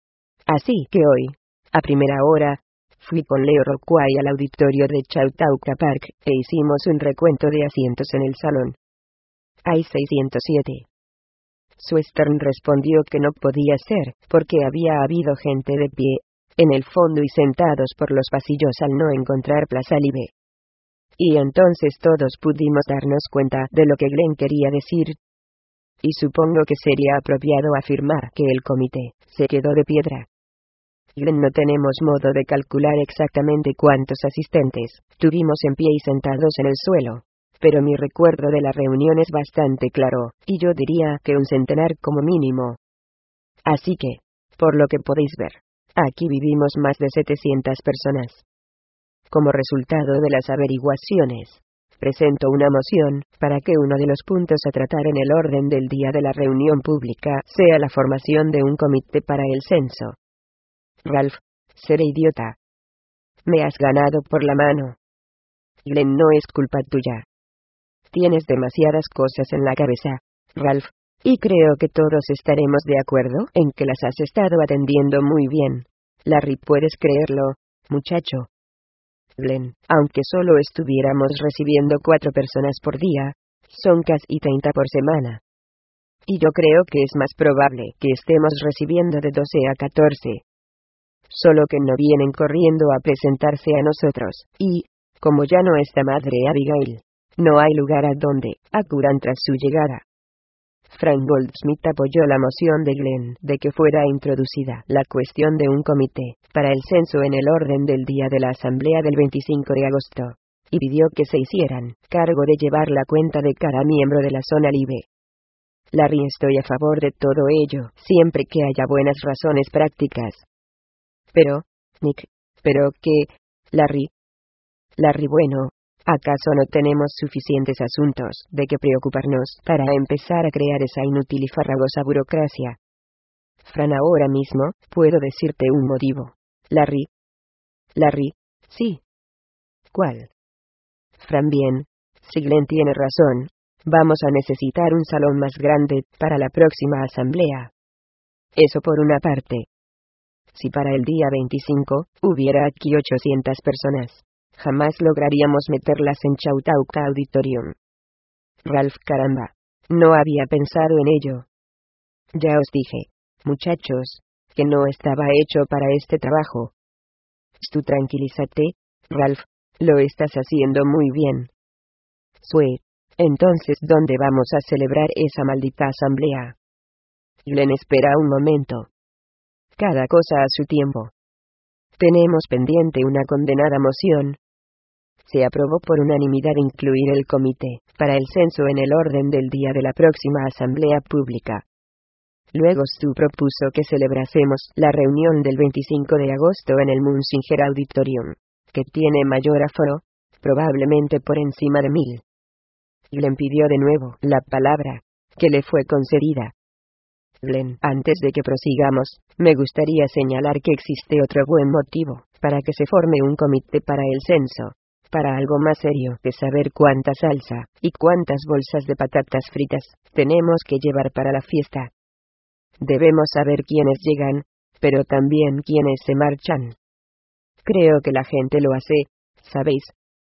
Así que hoy, a primera hora, fui con Leo Rockway al auditorio de Chautauqua Park, e hicimos un recuento de asientos en el salón. Hay seiscientos siete. Swestern respondió que no podía ser, porque había habido gente de pie, en el fondo y sentados por los pasillos al no encontrar plaza libre. Y entonces todos pudimos darnos cuenta de lo que Glenn quería decir. Y supongo que sería apropiado afirmar que el comité se quedó de piedra. Glenn, no tenemos modo de calcular exactamente cuántos asistentes tuvimos en pie y sentados en el suelo. Pero mi recuerdo de la reunión es bastante claro, y yo diría que un centenar como mínimo. Así que, por lo que podéis ver, aquí vivimos más de setecientas personas. Como resultado de las averiguaciones, presento una moción para que uno de los puntos a tratar en el orden del día de la reunión pública sea la formación de un comité para el censo. Ralph, seré idiota. Me has ganado por la mano. Glenn, no es culpa tuya. Tienes demasiadas cosas en la cabeza, Ralph, y creo que todos estaremos de acuerdo en que las has estado atendiendo muy bien. Larry, ¿puedes creerlo, muchacho? Glenn, aunque solo estuviéramos recibiendo cuatro personas por día, son casi treinta por semana. Y yo creo que es más probable que estemos recibiendo de doce a catorce. Solo que no vienen corriendo a presentarse a nosotros, y, como ya no está madre Abigail, no hay lugar a donde acudan tras su llegada. Frank Goldsmith apoyó la moción de Glenn de que fuera introducida la cuestión de un comité para el censo en el orden del día de la asamblea del veinticinco de agosto, y pidió que se hicieran cargo de llevar la cuenta de cada miembro de la zona libre. Larry, estoy a favor de todo ello, siempre que haya buenas razones prácticas. Pero, Nick, ¿pero qué, Larry? Larry, bueno, ¿acaso no tenemos suficientes asuntos de que preocuparnos para empezar a crear esa inútil y farragosa burocracia? Fran, ahora mismo, puedo decirte un motivo. Larry. Larry, sí. ¿Cuál? Fran, bien, si Glenn tiene razón, vamos a necesitar un salón más grande para la próxima asamblea. Eso por una parte. Si para el día veinticinco hubiera aquí ochocientas personas, jamás lograríamos meterlas en Chautauqua Auditorium. Ralph, caramba, no había pensado en ello. Ya os dije, muchachos, que no estaba hecho para este trabajo. Tú tranquilízate, Ralph, lo estás haciendo muy bien. Sue, entonces, ¿dónde vamos a celebrar esa maldita asamblea? Glenn, espera un momento. Cada cosa a su tiempo. Tenemos pendiente una condenada moción. Se aprobó por unanimidad incluir el comité para el censo en el orden del día de la próxima asamblea pública. Luego Stu propuso que celebrásemos la reunión del veinticinco de agosto en el Munsinger Auditorium, que tiene mayor aforo, probablemente por encima de mil. Glenn pidió de nuevo la palabra, que le fue concedida. Glenn, antes de que prosigamos, me gustaría señalar que existe otro buen motivo para que se forme un comité para el censo, para algo más serio que saber cuánta salsa y cuántas bolsas de patatas fritas tenemos que llevar para la fiesta. Debemos saber quiénes llegan, pero también quiénes se marchan. Creo que la gente lo hace, ¿sabéis?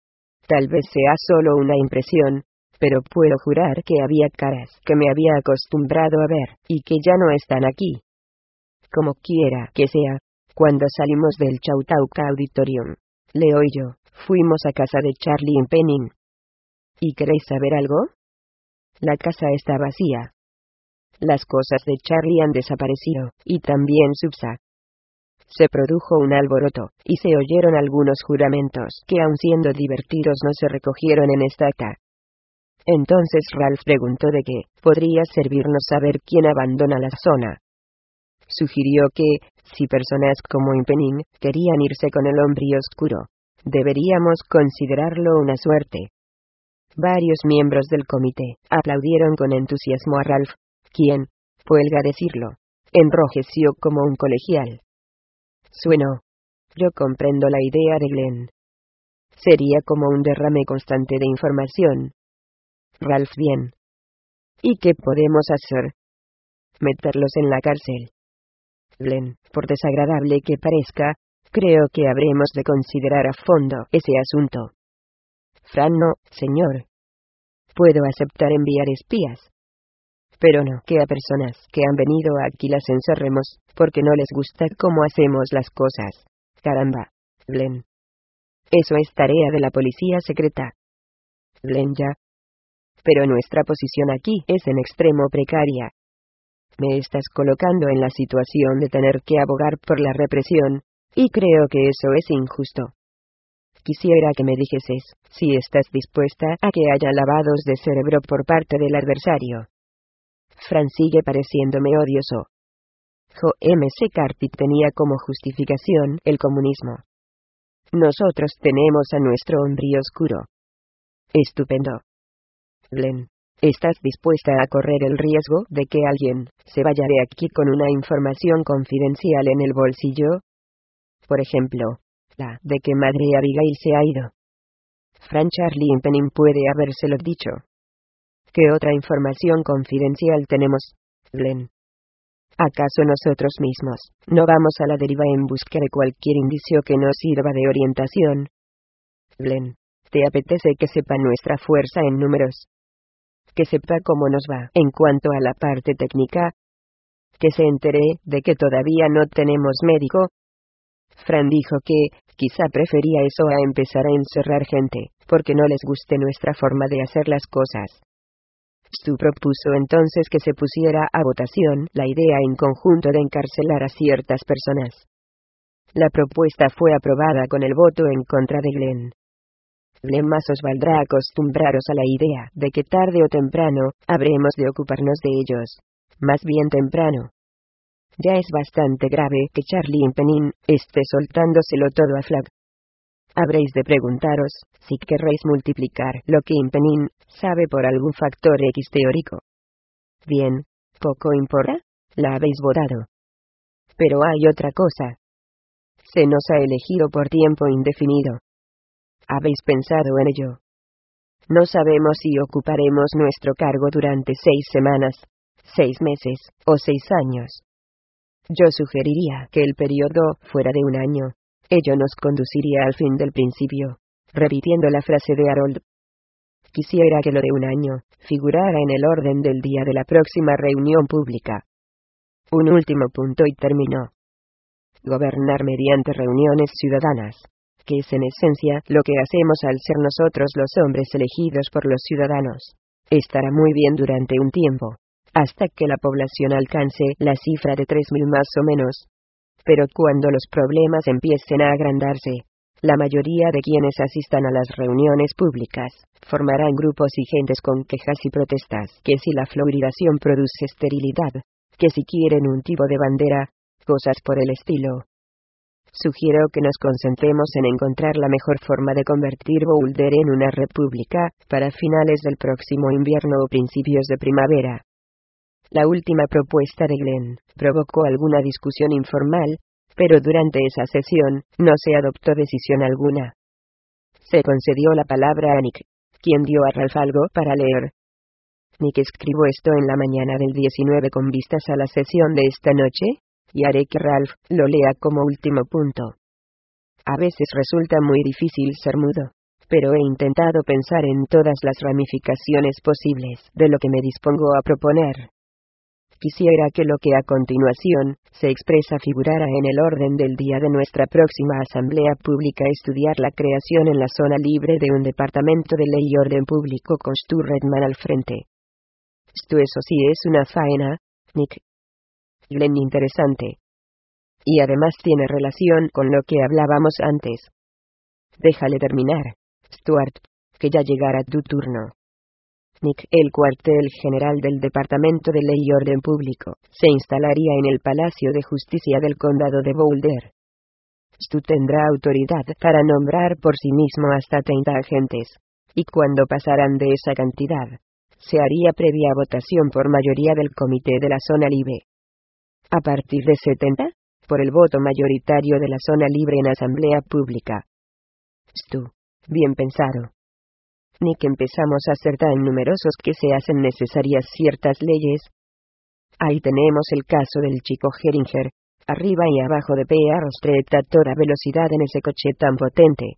Tal vez sea solo una impresión, pero puedo jurar que había caras que me había acostumbrado a ver, y que ya no están aquí. Como quiera que sea, cuando salimos del Chautauqua Auditorium, Leo y yo fuimos a casa de Charlie en Penning. ¿Y queréis saber algo? La casa está vacía. Las cosas de Charlie han desaparecido, y también Subsa. Se produjo un alboroto, y se oyeron algunos juramentos que aun siendo divertidos no se recogieron en esta acta. Entonces Ralph preguntó de qué podría servirnos saber quién abandona la zona. Sugirió que, si personas como Impenin querían irse con el hombre oscuro, deberíamos considerarlo una suerte. Varios miembros del comité aplaudieron con entusiasmo a Ralph, quien, huelga decirlo, enrojeció como un colegial. Sueno. Yo comprendo la idea de Glenn. Sería como un derrame constante de información. Ralph, bien. ¿Y qué podemos hacer? Meterlos en la cárcel. Glenn, por desagradable que parezca, creo que habremos de considerar a fondo ese asunto. Fran, no, señor. Puedo aceptar enviar espías. Pero no que a personas que han venido aquí las encerremos, porque no les gusta cómo hacemos las cosas. Caramba, Glenn. Eso es tarea de la policía secreta. Glenn, ya. Pero nuestra posición aquí es en extremo precaria. Me estás colocando en la situación de tener que abogar por la represión, y creo que eso es injusto. Quisiera que me dijeses si estás dispuesta a que haya lavados de cerebro por parte del adversario. Fran sigue pareciéndome odioso. James Cartwright tenía como justificación el comunismo. Nosotros tenemos a nuestro hombre oscuro. Estupendo. Glenn, ¿estás dispuesta a correr el riesgo de que alguien se vaya de aquí con una información confidencial en el bolsillo? Por ejemplo, la de que Madre Abigail se ha ido. Fran, Charlie Impenin puede habérselo dicho. ¿Qué otra información confidencial tenemos, Glenn? ¿Acaso nosotros mismos no vamos a la deriva en busca de cualquier indicio que nos sirva de orientación? Glenn, ¿te apetece que sepa nuestra fuerza en números? Que sepa cómo nos va en cuanto a la parte técnica. Que se entere de que todavía no tenemos médico. Fran dijo que, quizá prefería eso a empezar a encerrar gente, porque no les guste nuestra forma de hacer las cosas. Stu propuso entonces que se pusiera a votación la idea en conjunto de encarcelar a ciertas personas. La propuesta fue aprobada con el voto en contra de Glenn. Glenn más os valdrá acostumbraros a la idea de que tarde o temprano habremos de ocuparnos de ellos. Más bien temprano. Ya es bastante grave que Charlie Impenin esté soltándoselo todo a Flagg. Habréis de preguntaros si querréis multiplicar lo que Impenin sabe por algún factor X teórico. Bien, poco importa, la habéis votado. Pero hay otra cosa. Se nos ha elegido por tiempo indefinido. ¿Habéis pensado en ello? No sabemos si ocuparemos nuestro cargo durante seis semanas, seis meses, o seis años. Yo sugeriría que el periodo fuera de un año. Ello nos conduciría al fin del principio. Repitiendo la frase de Harold. Quisiera que lo de un año figurara en el orden del día de la próxima reunión pública. Un último punto y terminó. Gobernar mediante reuniones ciudadanas, que es en esencia lo que hacemos al ser nosotros los hombres elegidos por los ciudadanos, estará muy bien durante un tiempo, hasta que la población alcance la cifra de tres mil más o menos. Pero cuando los problemas empiecen a agrandarse, la mayoría de quienes asistan a las reuniones públicas formarán grupos y gentes con quejas y protestas, que si la fluoridación produce esterilidad, que si quieren un tipo de bandera, cosas por el estilo. Sugiero que nos concentremos en encontrar la mejor forma de convertir Boulder en una república, para finales del próximo invierno o principios de primavera. La última propuesta de Glenn provocó alguna discusión informal, pero durante esa sesión no se adoptó decisión alguna. Se concedió la palabra a Nick, quien dio a Ralph algo para leer. Nick, escribo esto en la mañana del diecinueve con vistas a la sesión de esta noche, y haré que Ralph lo lea como último punto. A veces resulta muy difícil ser mudo, pero he intentado pensar en todas las ramificaciones posibles de lo que me dispongo a proponer. Quisiera que lo que a continuación se expresa figurara en el orden del día de nuestra próxima asamblea pública: estudiar la creación en la zona libre de un departamento de ley y orden público con Stu Redman al frente. Esto eso sí es una faena, Nick. Glenn, interesante. Y además tiene relación con lo que hablábamos antes. Déjale terminar, Stuart, que ya llegará tu turno. Nick. El cuartel general del Departamento de Ley y Orden Público se instalaría en el Palacio de Justicia del Condado de Boulder. Stu tendrá autoridad para nombrar por sí mismo hasta treinta agentes, y cuando pasaran de esa cantidad, se haría previa votación por mayoría del comité de la zona libre. A partir de setenta, por el voto mayoritario de la zona libre en asamblea pública. Stu. Bien pensado. Nick. Empezamos a ser tan numerosos que se hacen necesarias ciertas leyes. Ahí tenemos el caso del chico Heringer, arriba y abajo de P R Street a toda velocidad en ese coche tan potente.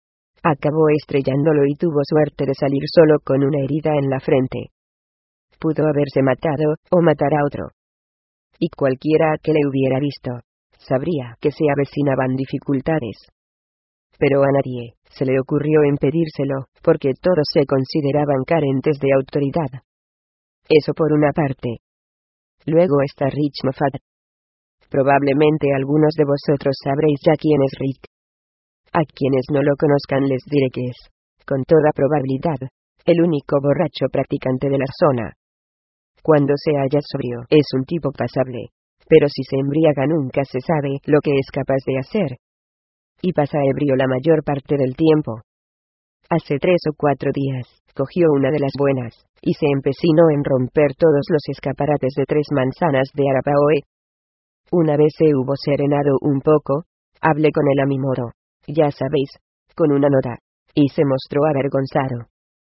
Acabó estrellándolo y tuvo suerte de salir solo con una herida en la frente. Pudo haberse matado, o matar a otro. Y cualquiera que le hubiera visto, sabría que se avecinaban dificultades. Pero a nadie se le ocurrió impedírselo, porque todos se consideraban carentes de autoridad. Eso por una parte. Luego está Rich Moffat. Probablemente algunos de vosotros sabréis ya quién es Rick. A quienes no lo conozcan les diré que es, con toda probabilidad, el único borracho practicante de la zona. Cuando se halla sobrio, es un tipo pasable, pero si se embriaga nunca se sabe lo que es capaz de hacer. Y pasa ebrio la mayor parte del tiempo. Hace tres o cuatro días, cogió una de las buenas, y se empecinó en romper todos los escaparates de tres manzanas de Arapahoe. Una vez se hubo serenado un poco, hablé con el amimoro, ya sabéis, con una nota, y se mostró avergonzado.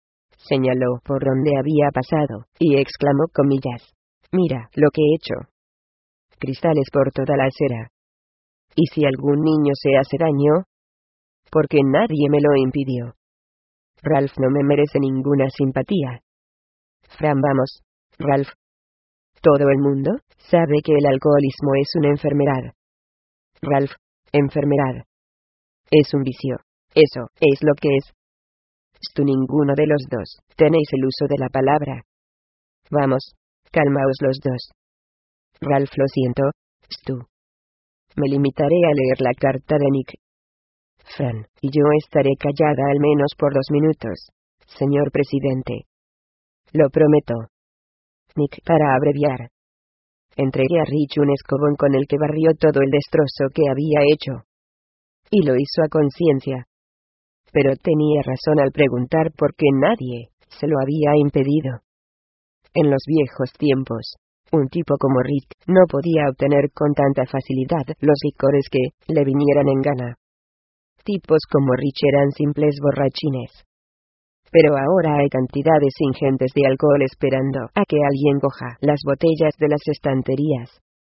Señaló por donde había pasado, y exclamó comillas, mira lo que he hecho. Cristales por toda la acera. ¿Y si algún niño se hace daño? Porque nadie me lo impidió. Ralph no me merece ninguna simpatía. Fran, vamos, Ralph. Todo el mundo sabe que el alcoholismo es una enfermedad. Ralph, enfermedad. Es un vicio. Eso es lo que es. Tú ninguno de los dos tenéis el uso de la palabra. Vamos, calmaos los dos. Ralph, lo siento, Stu. Me limitaré a leer la carta de Nick. Fran, y yo estaré callada al menos por dos minutos, señor presidente. Lo prometo. Nick, para abreviar. Entregué a Rich un escobón con el que barrió todo el destrozo que había hecho. Y lo hizo a conciencia. Pero tenía razón al preguntar por qué nadie se lo había impedido. En los viejos tiempos, un tipo como Rick no podía obtener con tanta facilidad los licores que le vinieran en gana. Tipos como Rich eran simples borrachines. Pero ahora hay cantidades ingentes de alcohol esperando a que alguien coja las botellas de las estanterías.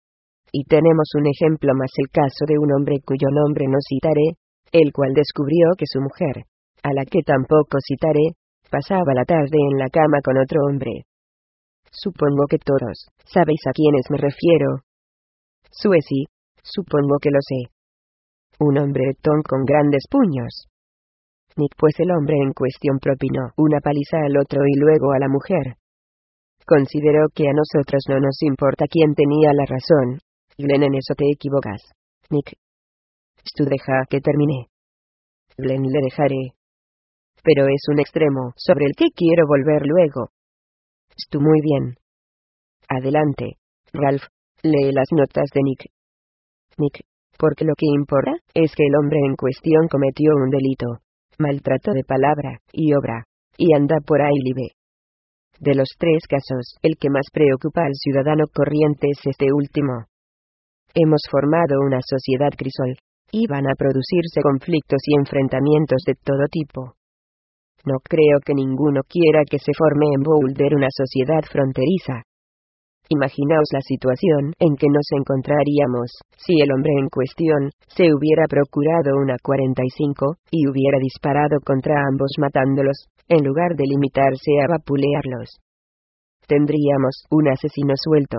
Y tenemos un ejemplo más, el caso de un hombre cuyo nombre no citaré, el cual descubrió que su mujer, a la que tampoco citaré, pasaba la tarde en la cama con otro hombre. Supongo que todos sabéis a quiénes me refiero. Sueci, supongo que lo sé. Un hombretón con grandes puños. Nick, pues el hombre en cuestión propinó una paliza al otro y luego a la mujer. Considero que a nosotros no nos importa quién tenía la razón. Glenn, en eso te equivocas. Nick. Tú deja que termine. Glenn, le dejaré. Pero es un extremo sobre el que quiero volver luego. Tú, muy bien. Adelante, Ralph, lee las notas de Nick. Nick, porque lo que importa es que el hombre en cuestión cometió un delito, maltrato de palabra y obra, y anda por ahí libre. De los tres casos, el que más preocupa al ciudadano corriente es este último. Hemos formado una sociedad crisol, y van a producirse conflictos y enfrentamientos de todo tipo. No creo que ninguno quiera que se forme en Boulder una sociedad fronteriza. Imaginaos la situación en que nos encontraríamos si el hombre en cuestión se hubiera procurado una cuarenta y cinco y hubiera disparado contra ambos matándolos, en lugar de limitarse a vapulearlos. Tendríamos un asesino suelto.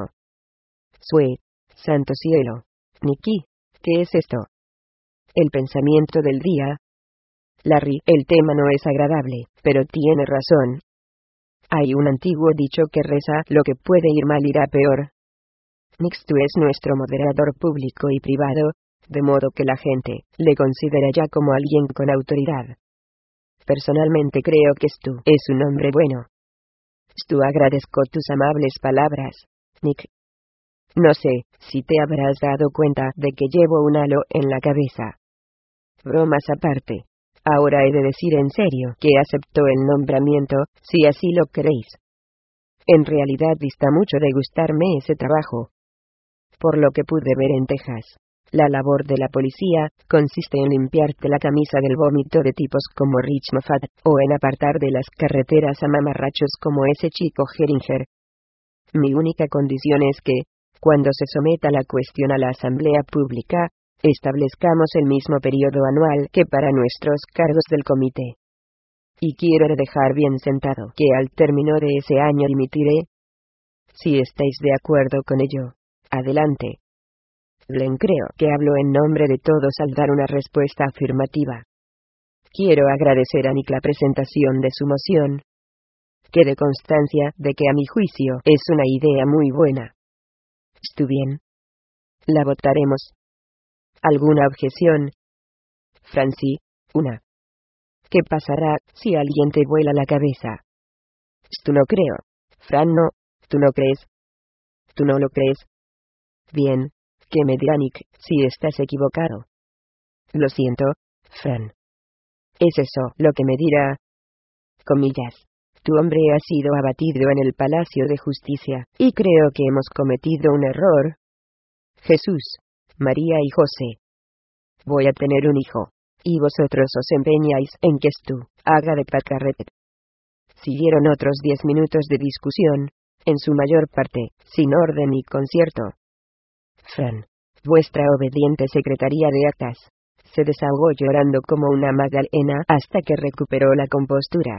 Sue, santo cielo. Nicky, ¿qué es esto? El pensamiento del día. Larry, el tema no es agradable, pero tiene razón. Hay un antiguo dicho que reza: lo que puede ir mal irá peor. Nixtu es nuestro moderador público y privado, de modo que la gente le considera ya como alguien con autoridad. Personalmente creo que Stu es un hombre bueno. Stu, agradezco tus amables palabras, Nick. No sé si te habrás dado cuenta de que llevo un halo en la cabeza. Bromas aparte. Ahora he de decir en serio que aceptó el nombramiento, si así lo queréis. En realidad dista mucho de gustarme ese trabajo. Por lo que pude ver en Texas, la labor de la policía consiste en limpiarte la camisa del vómito de tipos como Rich Moffat, o en apartar de las carreteras a mamarrachos como ese chico Heringer. Mi única condición es que, cuando se someta la cuestión a la asamblea pública, establezcamos el mismo periodo anual que para nuestros cargos del comité. Y quiero dejar bien sentado que al término de ese año dimitiré. Si estáis de acuerdo con ello, adelante. Glenn, creo que hablo en nombre de todos al dar una respuesta afirmativa. Quiero agradecer a Nick la presentación de su moción. Quede constancia de que a mi juicio es una idea muy buena. ¿Estuvo bien? La votaremos. ¿Alguna objeción? Francie, una. ¿Qué pasará si alguien te vuela la cabeza? Tú no creo. Fran, no. ¿Tú no crees? ¿Tú no lo crees? Bien. ¿Qué me dirá Nick si estás equivocado? Lo siento, Fran. ¿Es eso lo que me dirá? Comillas. Tu hombre ha sido abatido en el Palacio de Justicia, y creo que hemos cometido un error. Jesús, María y José. Voy a tener un hijo, y vosotros os empeñáis en que Stu haga de Pat. Siguieron otros diez minutos de discusión, en su mayor parte, sin orden ni concierto. Fran, vuestra obediente secretaria de actas, se desahogó llorando como una magdalena hasta que recuperó la compostura.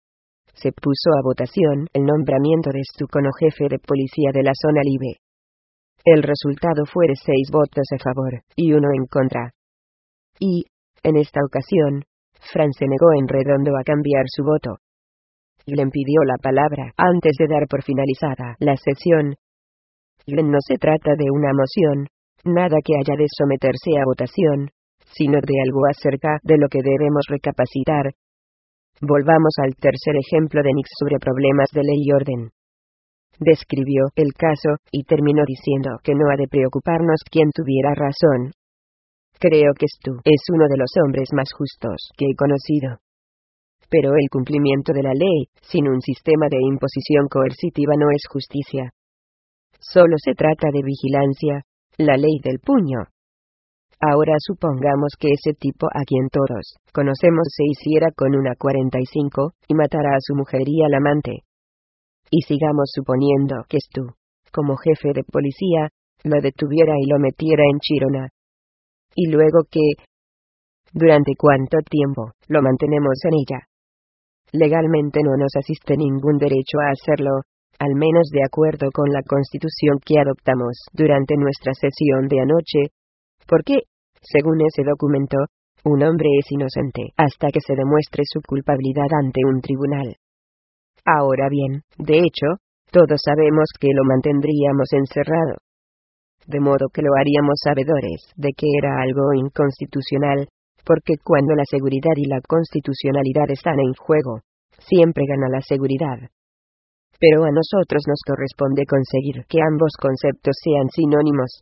Se puso a votación el nombramiento de Stu como jefe de policía de la zona Libre. El resultado fue de seis votos a favor, y uno en contra. Y, en esta ocasión, Fran se negó en redondo a cambiar su voto. Glenn pidió la palabra antes de dar por finalizada la sesión. Glenn, no se trata de una moción, nada que haya de someterse a votación, sino de algo acerca de lo que debemos recapacitar. Volvamos al tercer ejemplo de Nick sobre problemas de ley y orden. Describió el caso, y terminó diciendo que no ha de preocuparnos quien tuviera razón. Creo que Stu es uno de los hombres más justos que he conocido. Pero el cumplimiento de la ley, sin un sistema de imposición coercitiva, no es justicia. Solo se trata de vigilancia, la ley del puño. Ahora supongamos que ese tipo a quien todos conocemos se hiciera con una cuarenta y cinco, y matara a su mujer y al amante. Y sigamos suponiendo que Stu, como jefe de policía, lo detuviera y lo metiera en Chirona. Y luego que... ¿Durante cuánto tiempo lo mantenemos en ella? Legalmente no nos asiste ningún derecho a hacerlo, al menos de acuerdo con la Constitución que adoptamos durante nuestra sesión de anoche, porque, según ese documento, un hombre es inocente hasta que se demuestre su culpabilidad ante un tribunal. Ahora bien, de hecho, todos sabemos que lo mantendríamos encerrado. De modo que lo haríamos sabedores de que era algo inconstitucional, porque cuando la seguridad y la constitucionalidad están en juego, siempre gana la seguridad. Pero a nosotros nos corresponde conseguir que ambos conceptos sean sinónimos.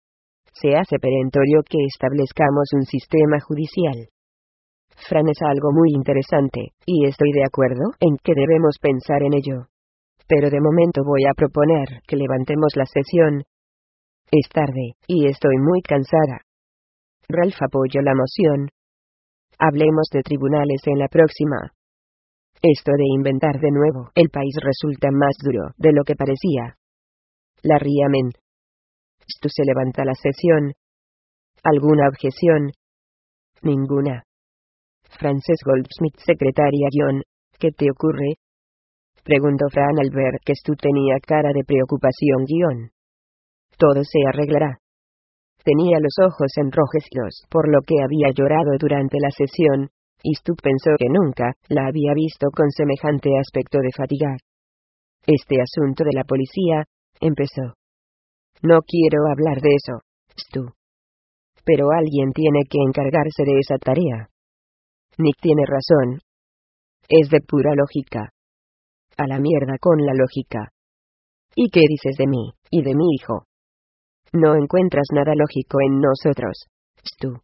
Se hace perentorio que establezcamos un sistema judicial. Fran, es algo muy interesante, y estoy de acuerdo en que debemos pensar en ello. Pero de momento voy a proponer que levantemos la sesión. Es tarde, y estoy muy cansada. Ralph apoyó la moción. Hablemos de tribunales en la próxima. Esto de inventar de nuevo el país resulta más duro de lo que parecía. Larry, amén. Stu se levanta la sesión. ¿Alguna objeción? Ninguna. Frances Goldsmith, secretaria John, ¿qué te ocurre? Preguntó Fran al ver que Stu tenía cara de preocupación guión. Todo se arreglará. Tenía los ojos enrojecidos por lo que había llorado durante la sesión, y Stu pensó que nunca la había visto con semejante aspecto de fatiga. Este asunto de la policía, empezó. No quiero hablar de eso, Stu. Pero alguien tiene que encargarse de esa tarea. Nick tiene razón. Es de pura lógica. A la mierda con la lógica. ¿Y qué dices de mí, y de mi hijo? No encuentras nada lógico en nosotros, Stu.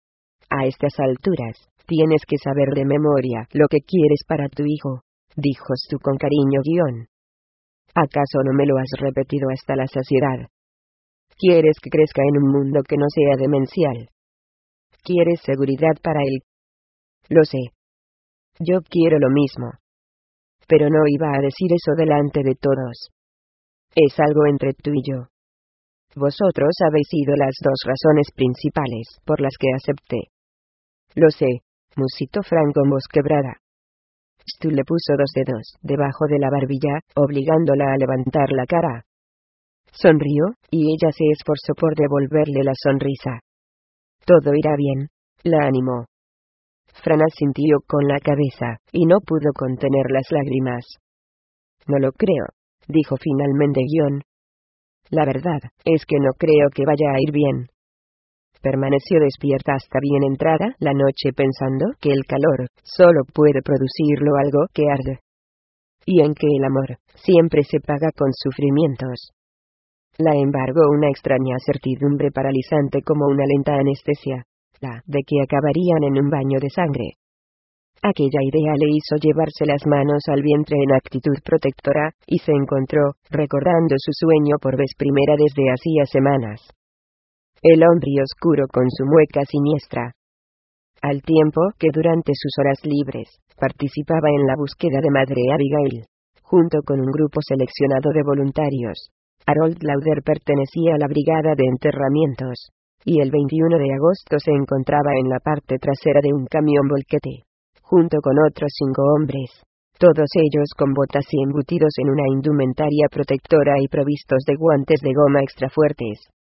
A estas alturas, tienes que saber de memoria lo que quieres para tu hijo, dijo Stu con cariño guión. ¿Acaso no me lo has repetido hasta la saciedad? ¿Quieres que crezca en un mundo que no sea demencial? ¿Quieres seguridad para él? Lo sé. Yo quiero lo mismo. Pero no iba a decir eso delante de todos. Es algo entre tú y yo. Vosotros habéis sido las dos razones principales por las que acepté. Lo sé, musitó Frank con voz quebrada. Stu le puso dos dedos debajo de la barbilla, obligándola a levantar la cara. Sonrió, y ella se esforzó por devolverle la sonrisa. Todo irá bien, la animó. Fran asintió con la cabeza, y no pudo contener las lágrimas. No lo creo, dijo finalmente guión. La verdad, es que no creo que vaya a ir bien. Permaneció despierta hasta bien entrada la noche pensando que el calor solo puede producirlo algo que arde. Y en que el amor siempre se paga con sufrimientos. La embargó una extraña certidumbre paralizante como una lenta anestesia, la de que acabarían en un baño de sangre. Aquella idea le hizo llevarse las manos al vientre en actitud protectora, y se encontró, recordando su sueño por vez primera desde hacía semanas. El hombre oscuro con su mueca siniestra. Al tiempo que durante sus horas libres, participaba en la búsqueda de Madre Abigail, junto con un grupo seleccionado de voluntarios. Harold Lauder pertenecía a la brigada de enterramientos, y el veintiuno de agosto se encontraba en la parte trasera de un camión volquete, junto con otros cinco hombres, todos ellos con botas y embutidos en una indumentaria protectora y provistos de guantes de goma extra fuertes,